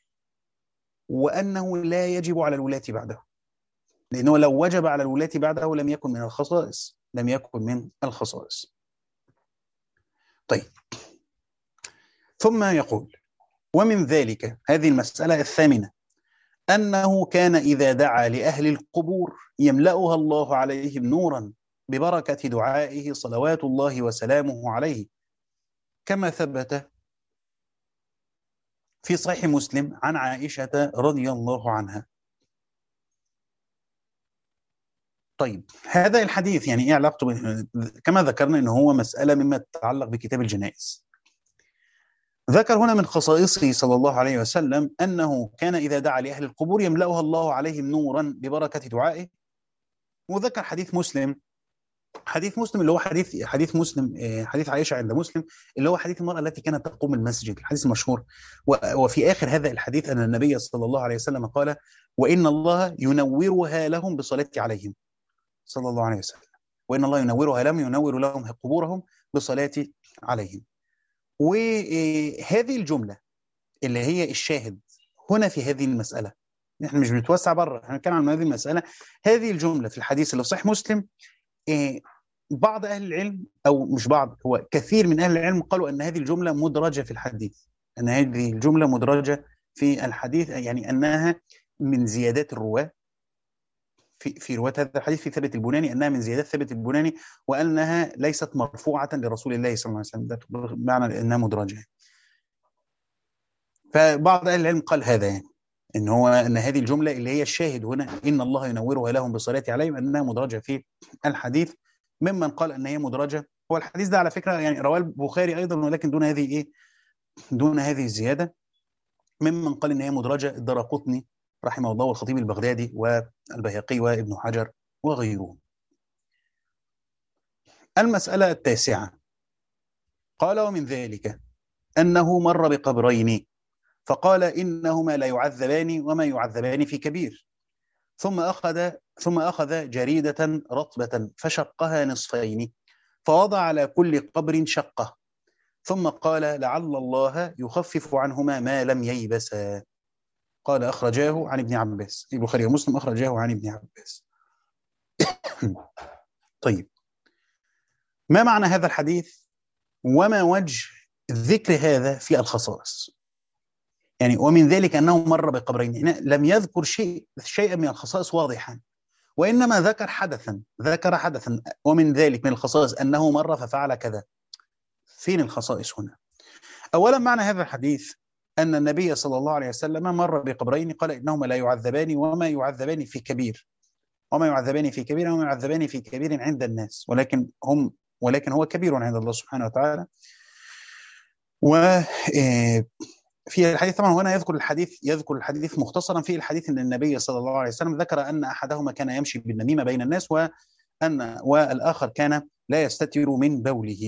وأنه لا يجب على الولاة بعده، لأنه لو وجب على الولاة بعده لم يكن من الخصائص، لم يكن من الخصائص. طيب، ثم يقول ومن ذلك هذه المسألة الثامنة أنه كان إذا دعا لأهل القبور يملأها الله عليهم نورا ببركة دعائه صلوات الله وسلامه عليه، كما ثبت في صحيح مسلم عن عائشة رضي الله عنها. طيب، هذا الحديث يعني ايه علاقته؟ كما ذكرنا انه هو مسألة مما تتعلق بكتاب الجنائز. ذكر هنا من خصائصه صلى الله عليه وسلم أنه كان إذا دعا لأهل القبور يملأها الله عليهم نورا ببركة دعائه. وذكر حديث مسلم، حديث مسلم اللي هو حديث حديث مسلم حديث عائشة عند مسلم، اللي هو حديث المرأة التي كانت تقوم المسجد، الحديث المشهور. وفي آخر هذا الحديث أن النبي صلى الله عليه وسلم قال وإن الله ينورها لهم بصلاة عليهم صلى الله عليه وسلم، وإن الله ينورها لهم، ينور لهم قبورهم بصلاة عليهم. وهذه الجملة اللي هي الشاهد هنا في هذه المسألة، نحن مش بنتوسع بره، احنا بنتكلم عن هذه المسألة. هذه الجملة في الحديث اللي في صحيح مسلم، بعض أهل العلم أو مش بعض، هو كثير من أهل العلم قالوا أن هذه الجملة مدرجة في الحديث، أن هذه الجملة مدرجة في الحديث، يعني أنها من زيادات الرواة في في رواة هذا الحديث في ثابت البناني، أنها من زيادات ثابت البناني، وأنها ليست مرفوعة لرسول الله صلى الله عليه وسلم، ده معنى أنها مدرجة. فبعض أهل العلم قال هذا يعني إن هو أن هذه الجملة اللي هي الشاهد هنا إن الله ينورها لهم بالصلاة عليهم أنها مدرجة في الحديث، ممن قال أن هي مدرجة. هو الحديث ده على فكرة يعني رواه البخاري أيضا ولكن دون هذه إيه دون هذه الزيادة. ممن قال إن هي مدرجة الدارقطني رحمه الله والخطيب البغدادي والبيهقي وابن حجر وغيرهم. المسألة التاسعة قال ومن ذلك أنه مر بقبرين فقال إنهما لا يعذبان وما يعذبان في كبير، ثم أخذ ثم أخذ جريدة رطبة فشقها نصفين فوضع على كل قبر شقة، ثم قال لعل الله يخفف عنهما ما لم ييبسا. قال أخرجاه عن ابن عباس، البخاري ومسلم أخرجاه عن ابن عباس. طيب، ما معنى هذا الحديث وما وجه ذكر هذا في الخصائص؟ يعني ومن ذلك أنه مر بقبرين، لم يذكر شيء شيئا من الخصائص واضحا، وإنما ذكر حدثا ذكر حدثا ومن ذلك من الخصائص أنه مر ففعل كذا. فين الخصائص هنا؟ أولا معنى هذا الحديث أن النبي صلى الله عليه وسلم مر بقبرين قال إنهما لا يعذبان وما يعذبان في كبير وما يعذبان في كبير وما يعذبان في كبير عند الناس، ولكن هم ولكن هو كبير عند الله سبحانه وتعالى. وفي الحديث طبعا هنا يذكر الحديث يذكر الحديث مختصرا في الحديث أن النبي صلى الله عليه وسلم ذكر أن أحدهما كان يمشي بالنميمة بين الناس وأن والآخر كان لا يستتر من بوله.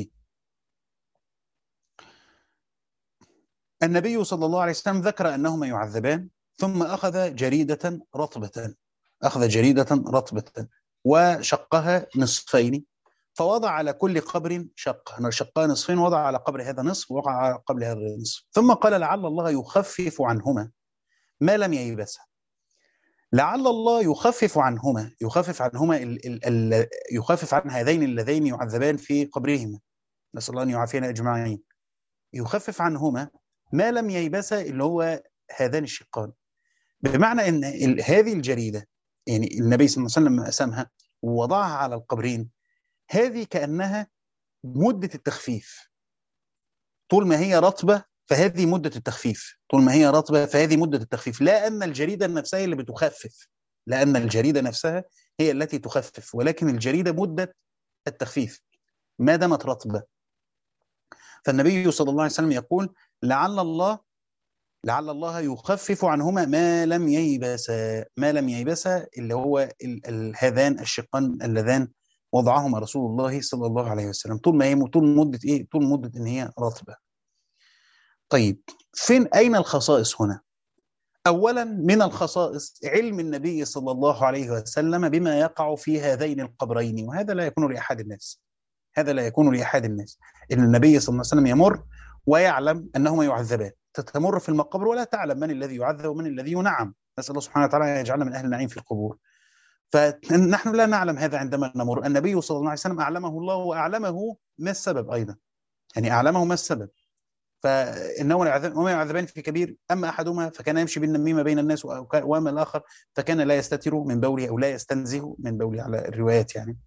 النبي صلى الله عليه وسلم ذكر أنهما يعذبان ثم أخذ جريدة رطبة أخذ جريدة رطبة وشقها نصفين فوضع على كل قبر شق شقها نصفين، وضع على قبر هذا نصف ووضع على قبر هذا نصف، ثم قال لعل الله يخفف عنهما ما لم ييبسا. لعل الله يخفف عنهما يخفف عنهما ال ال ال يخفف عن هذين اللذين يعذبان في قبرهما، نسأل الله أن يعافينا أجمعين. يخفف عنهما ما لم ييبسا اللي هو هذان الشقان، بمعنى أن هذه الجريدة يعني النبي صلى الله عليه وسلم أسمها ووضعها على القبرين، هذه كأنها مدة التخفيف. طول ما هي رطبة فهذه مدة التخفيف طول ما هي رطبة فهذه مدة التخفيف لا أن الجريدة نفسها اللي بتخفف لأن الجريدة نفسها هي التي تخفف، ولكن الجريدة مدة التخفيف ما دامت رطبة. فالنبي صلى الله عليه وسلم يقول لعل الله لعل الله يخفف عنهما ما لم ييبسا ما لم ييبسا اللي هو هذان الشقان اللذان وضعهما رسول الله صلى الله عليه وسلم طول ما هي طول مدة إيه طول مدة إن هي رطبة. طيب، فين أين الخصائص هنا؟ أولا من الخصائص علم النبي صلى الله عليه وسلم بما يقع في هذين القبرين، وهذا لا يكون لأحد الناس هذا لا يكون لأحد الناس إن النبي صلى الله عليه وسلم يمر ويعلم أنهما يعذبان، تتمر في المقبر ولا تعلم من الذي يعذب ومن الذي ينعم، نسأل الله سبحانه وتعالى أن يجعلنا من أهل النعيم في القبور. فنحن لا نعلم هذا عندما نمر، النبي صلى الله عليه وسلم أعلمه الله وأعلمه ما السبب أيضا، يعني أعلمه ما السبب. فإنه وما يعذبان في كبير، أما أحدهما فكان يمشي بالنميمة بين الناس وأما الآخر فكان لا يستتر من بوله أو لا يستنزه من بوله على الروايات يعني.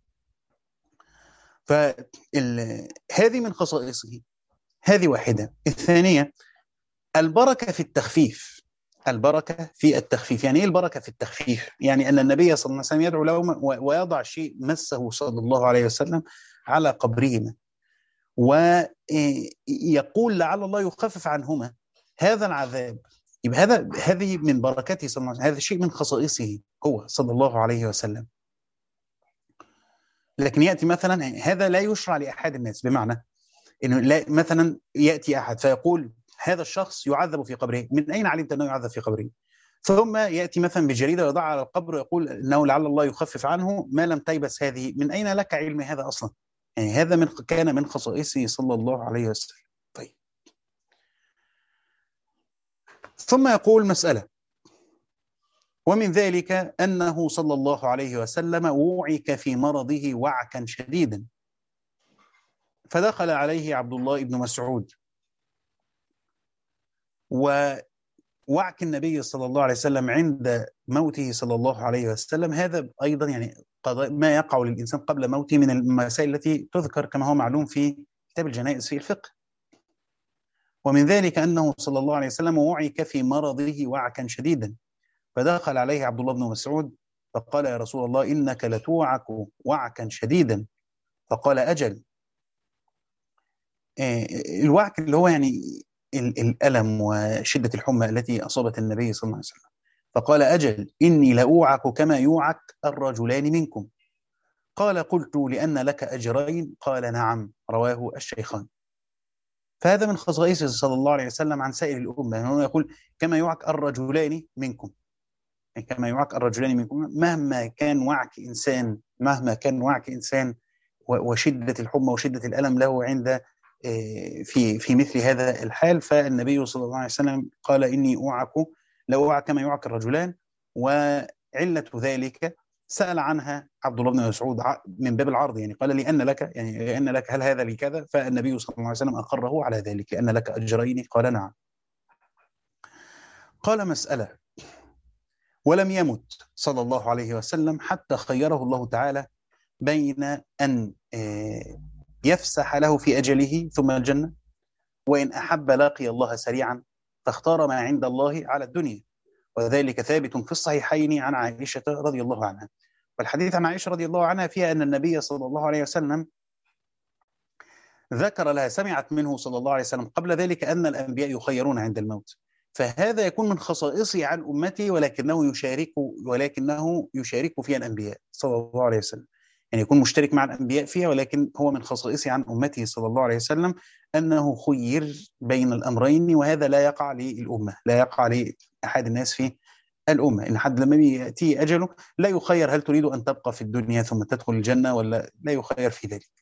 فهذه من خصائصه، هذه واحدة. الثانية البركة في التخفيف البركة في التخفيف يعني إيه البركة في التخفيف؟ يعني أن النبي صلى الله عليه وسلم يدعو لهم ويضع شيء مسه صلى الله عليه وسلم على قبرهما ويقول لعل الله يخفف عنهما هذا العذاب. يبقى هذا هذه من بركاته صلى الله عليه وسلم، هذا شيء من خصائصه هو صلى الله عليه وسلم. لكن يأتي مثلا هذا لا يشرع لأحد الناس، بمعنى إنه لا مثلا يأتي أحد فيقول هذا الشخص يعذب في قبره، من أين علمت أنه يعذب في قبره؟ ثم يأتي مثلا بجريدة ويضعها على القبر ويقول أنه لعل الله يخفف عنه ما لم تيبس هذه، من أين لك علم هذا أصلا؟ يعني هذا من كان من خصائصه صلى الله عليه وسلم. طيب، ثم يقول مسألة ومن ذلك أنه صلى الله عليه وسلم وعك في مرضه وعكا شديدا، فدخل عليه عبد الله بن مسعود، ووعك النبي صلى الله عليه وسلم عند موته صلى الله عليه وسلم هذا أيضا يعني ما يقع للإنسان قبل موته من المسائل التي تذكر كما هو معلوم في كتاب الجنائز في الفقه. ومن ذلك أنه صلى الله عليه وسلم وعك في مرضه وعكا شديدا، فدخل عليه عبد الله بن مسعود فقال: يا رسول الله إنك لتوعك وعكا شديدا. فقال: أجل. الوعك اللي هو يعني الألم وشدة الحمى التي أصابت النبي صلى الله عليه وسلم. فقال: أجل إني لأوعك كما يوعك الرجلان منكم. قال: قلت لأن لك أجرين؟ قال: نعم. رواه الشيخان. فهذا من خصائصه صلى الله عليه وسلم عن سائر الأمة، يعني هو يقول كما يوعك الرجلان منكم، يعني كما يوعك الرجلان منكم. مهما كان وعك إنسان مهما كان وعك إنسان وشدة الحمى وشدة الألم له عند في في مثل هذا الحال، فالنبي صلى الله عليه وسلم قال: إني أوعك لا أوعك كما يوعك الرجلان. وعلة ذلك سأل عنها عبد الله بن مسعود من باب العرض، يعني قال: لأن لك، يعني لأن لك هل هذا لكذا؟ فالنبي صلى الله عليه وسلم أقره على ذلك، أن لك أجرين؟ قال: نعم. قال: مسألة: ولم يمت صلى الله عليه وسلم حتى خيره الله تعالى بين أن يفسح له في أجله ثم الجنة، وإن أحب لاقي الله سريعا فاختار ما عند الله على الدنيا. وذلك ثابت في الصحيحين عن عائشة رضي الله عنها. والحديث عن عائشة رضي الله عنها فيها أن النبي صلى الله عليه وسلم ذكر لها، سمعت منه صلى الله عليه وسلم قبل ذلك أن الأنبياء يخيرون عند الموت، فهذا يكون من خصائصه عن أمتي، ولكنه يشارك ولكنه يشارك فيها الأنبياء صلى الله عليه وسلم، يعني يكون مشترك مع الأنبياء فيها، ولكن هو من خصائصه عن أمته صلى الله عليه وسلم أنه خير بين الأمرين، وهذا لا يقع للأمة، لا يقع لأحد الناس في الأمة. إن حد لما يأتي أجله لا يخير هل تريد أن تبقى في الدنيا ثم تدخل الجنة ولا لا يخير في ذلك.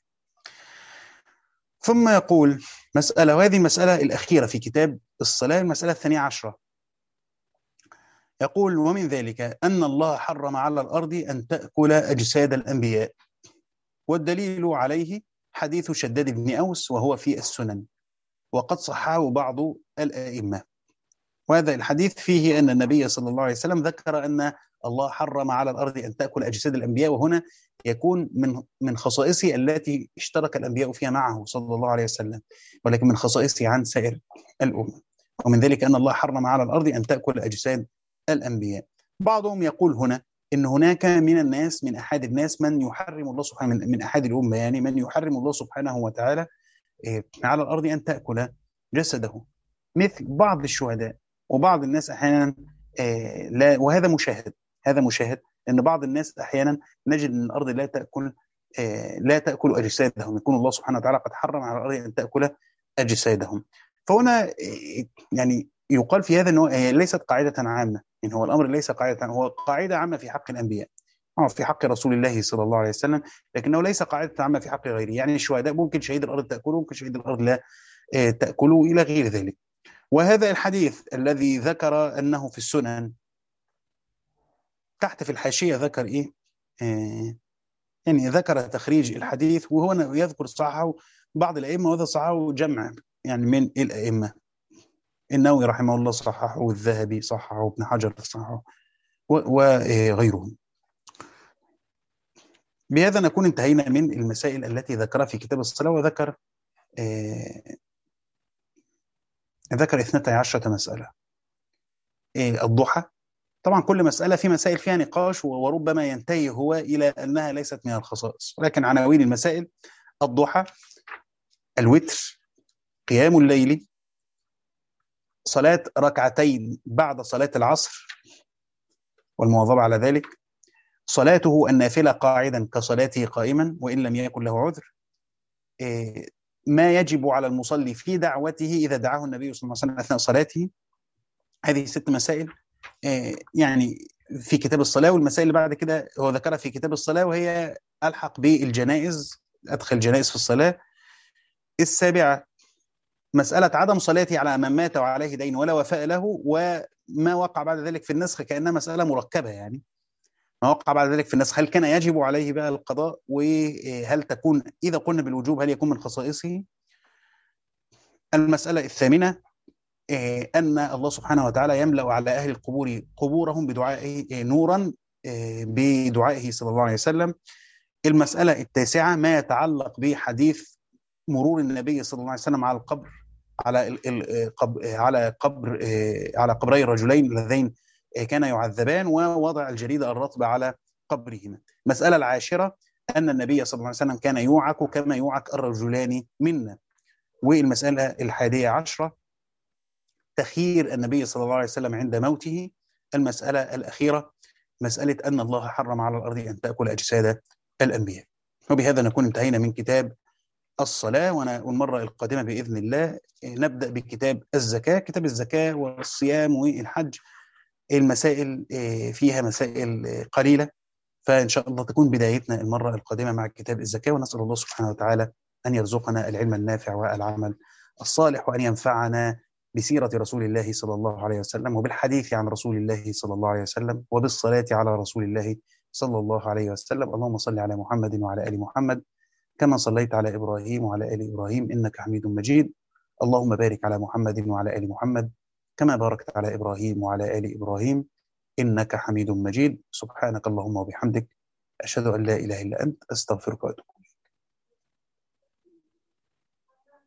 ثم يقول مسألة، وهذه المسألة الأخيرة في كتاب الصلاة، المسألة الثانية عشرة، يقول: ومن ذلك أن الله حرم على الأرض أن تأكل أجساد الأنبياء، والدليل عليه حديث شداد بن أوس وهو في السنن، وقد صححه بعض الأئمة. وهذا الحديث فيه أن النبي صلى الله عليه وسلم ذكر أن الله حرم على الأرض أن تأكل أجساد الأنبياء، وهنا يكون من من خصائصه التي اشترك الأنبياء فيها معه صلى الله عليه وسلم، ولكن من خصائصه عن سائر الأمة. ومن ذلك أن الله حرم على الأرض أن تأكل أجساد الأنبياء. بعضهم يقول هنا إن هناك من الناس، من أحد الناس، من يحرم الله سبحانه، من, من أحد الأمة يعني، من يحرم الله سبحانه وتعالى على الأرض أن تأكل جسده، مثل بعض الشهداء وبعض الناس أحيانا آه لا، وهذا مشاهد، هذا مشاهد أن بعض الناس أحيانا نجد أن الأرض لا تأكل آه لا تأكل أجسادهم، يكون الله سبحانه وتعالى قد حرم على الأرض أن تأكل أجسادهم. فهنا آه يعني يقال في هذا أنه ليست قاعدة عامة، يعني هو الأمر ليس قاعدة، هو قاعدة عامة في حق الأنبياء، في حق رسول الله صلى الله عليه وسلم، لكنه ليس قاعدة عامة في حق غيره. يعني الشهداء ممكن شهيد الأرض تأكله، ممكن شهيد الأرض لا تأكله، إلى غير ذلك. وهذا الحديث الذي ذكر أنه في السنن، تحت في الحاشية ذكر إيه؟ آه يعني ذكر تخريج الحديث، وهو يذكر صححه بعض الأئمة، وهذا صححه جمع يعني من الأئمة، النووي رحمه الله صححه، والذهبي صححه، وابن حجر صححه، وغيرهم. بهذا نكون انتهينا من المسائل التي ذكرها في كتاب الصلاة، وذكر آه ذكر اثنتي عشرة مسألة. آه الضحى، طبعا كل مسألة في مسائل فيها نقاش، وربما ينتهي هو إلى أنها ليست من الخصائص، ولكن عناوين المسائل: الضحى، الوتر، قيام الليل، صلاة ركعتين بعد صلاة العصر والمواظبة على ذلك، صلاته النافلة قاعدا كصلاته قائما وإن لم يكن له عذر، ما يجب على المصلي في دعوته إذا دعاه النبي صلى الله عليه وسلم أثناء صلاته. هذه ست مسائل يعني في كتاب الصلاة. والمسائل اللي بعد كده هو ذكرها في كتاب الصلاة، وهي ألحق بالجنائز، أدخل الجنائز في الصلاة. السابعة مسألة عدم صلاته على من مات وعليه دين ولا وفاء له، وما وقع بعد ذلك في النسخ، كأنها مسألة مركبة، يعني ما وقع بعد ذلك في النسخ هل كان يجب عليه بقى القضاء، وهل تكون إذا قلنا بالوجوب هل يكون من خصائصه. المسألة الثامنة أن الله سبحانه وتعالى يملأ على أهل القبور قبورهم بدعائه نورا بدعائه صلى الله عليه وسلم. المسألة التاسعة ما يتعلق بحديث مرور النبي صلى الله عليه وسلم على القبر على ال- ال- قب- على قبر على قبري الرجلين اللذين كان يعذبان، ووضع الجريدة الرطبة على قبرهما. المسألة العاشرة أن النبي صلى الله عليه وسلم كان يوعك كما يوعك الرجلان منا. والمسألة الحادية عشرة تخيير النبي صلى الله عليه وسلم عند موته. المسألة الأخيرة مسألة أن الله حرم على الأرض أن تأكل أجساد الأنبياء. وبهذا نكون انتهينا من كتاب الصلاة، والمرة القادمة بإذن الله نبدأ بكتاب الزكاة. كتاب الزكاة والصيام والحج المسائل فيها مسائل قليلة، فإن شاء الله تكون بدايتنا المرة القادمة مع كتاب الزكاة. ونسأل الله سبحانه وتعالى أن يرزقنا العلم النافع والعمل الصالح، وأن ينفعنا بسيرة رسول الله صلى الله عليه وسلم، وبالحديث عن رسول الله صلى الله عليه وسلم، وبالصلاة على رسول الله صلى الله عليه وسلم. اللهم صل على محمد وعلى آل محمد كما صليت على إبراهيم وعلى آل إبراهيم إنك حميد مجيد. اللهم بارك على محمد وعلى آل محمد كما باركت على إبراهيم وعلى آل إبراهيم إنك حميد مجيد. سبحانك اللهم وبحمدك، أشهد أن لا إله إلا أنت، أستغفرك وأتوب.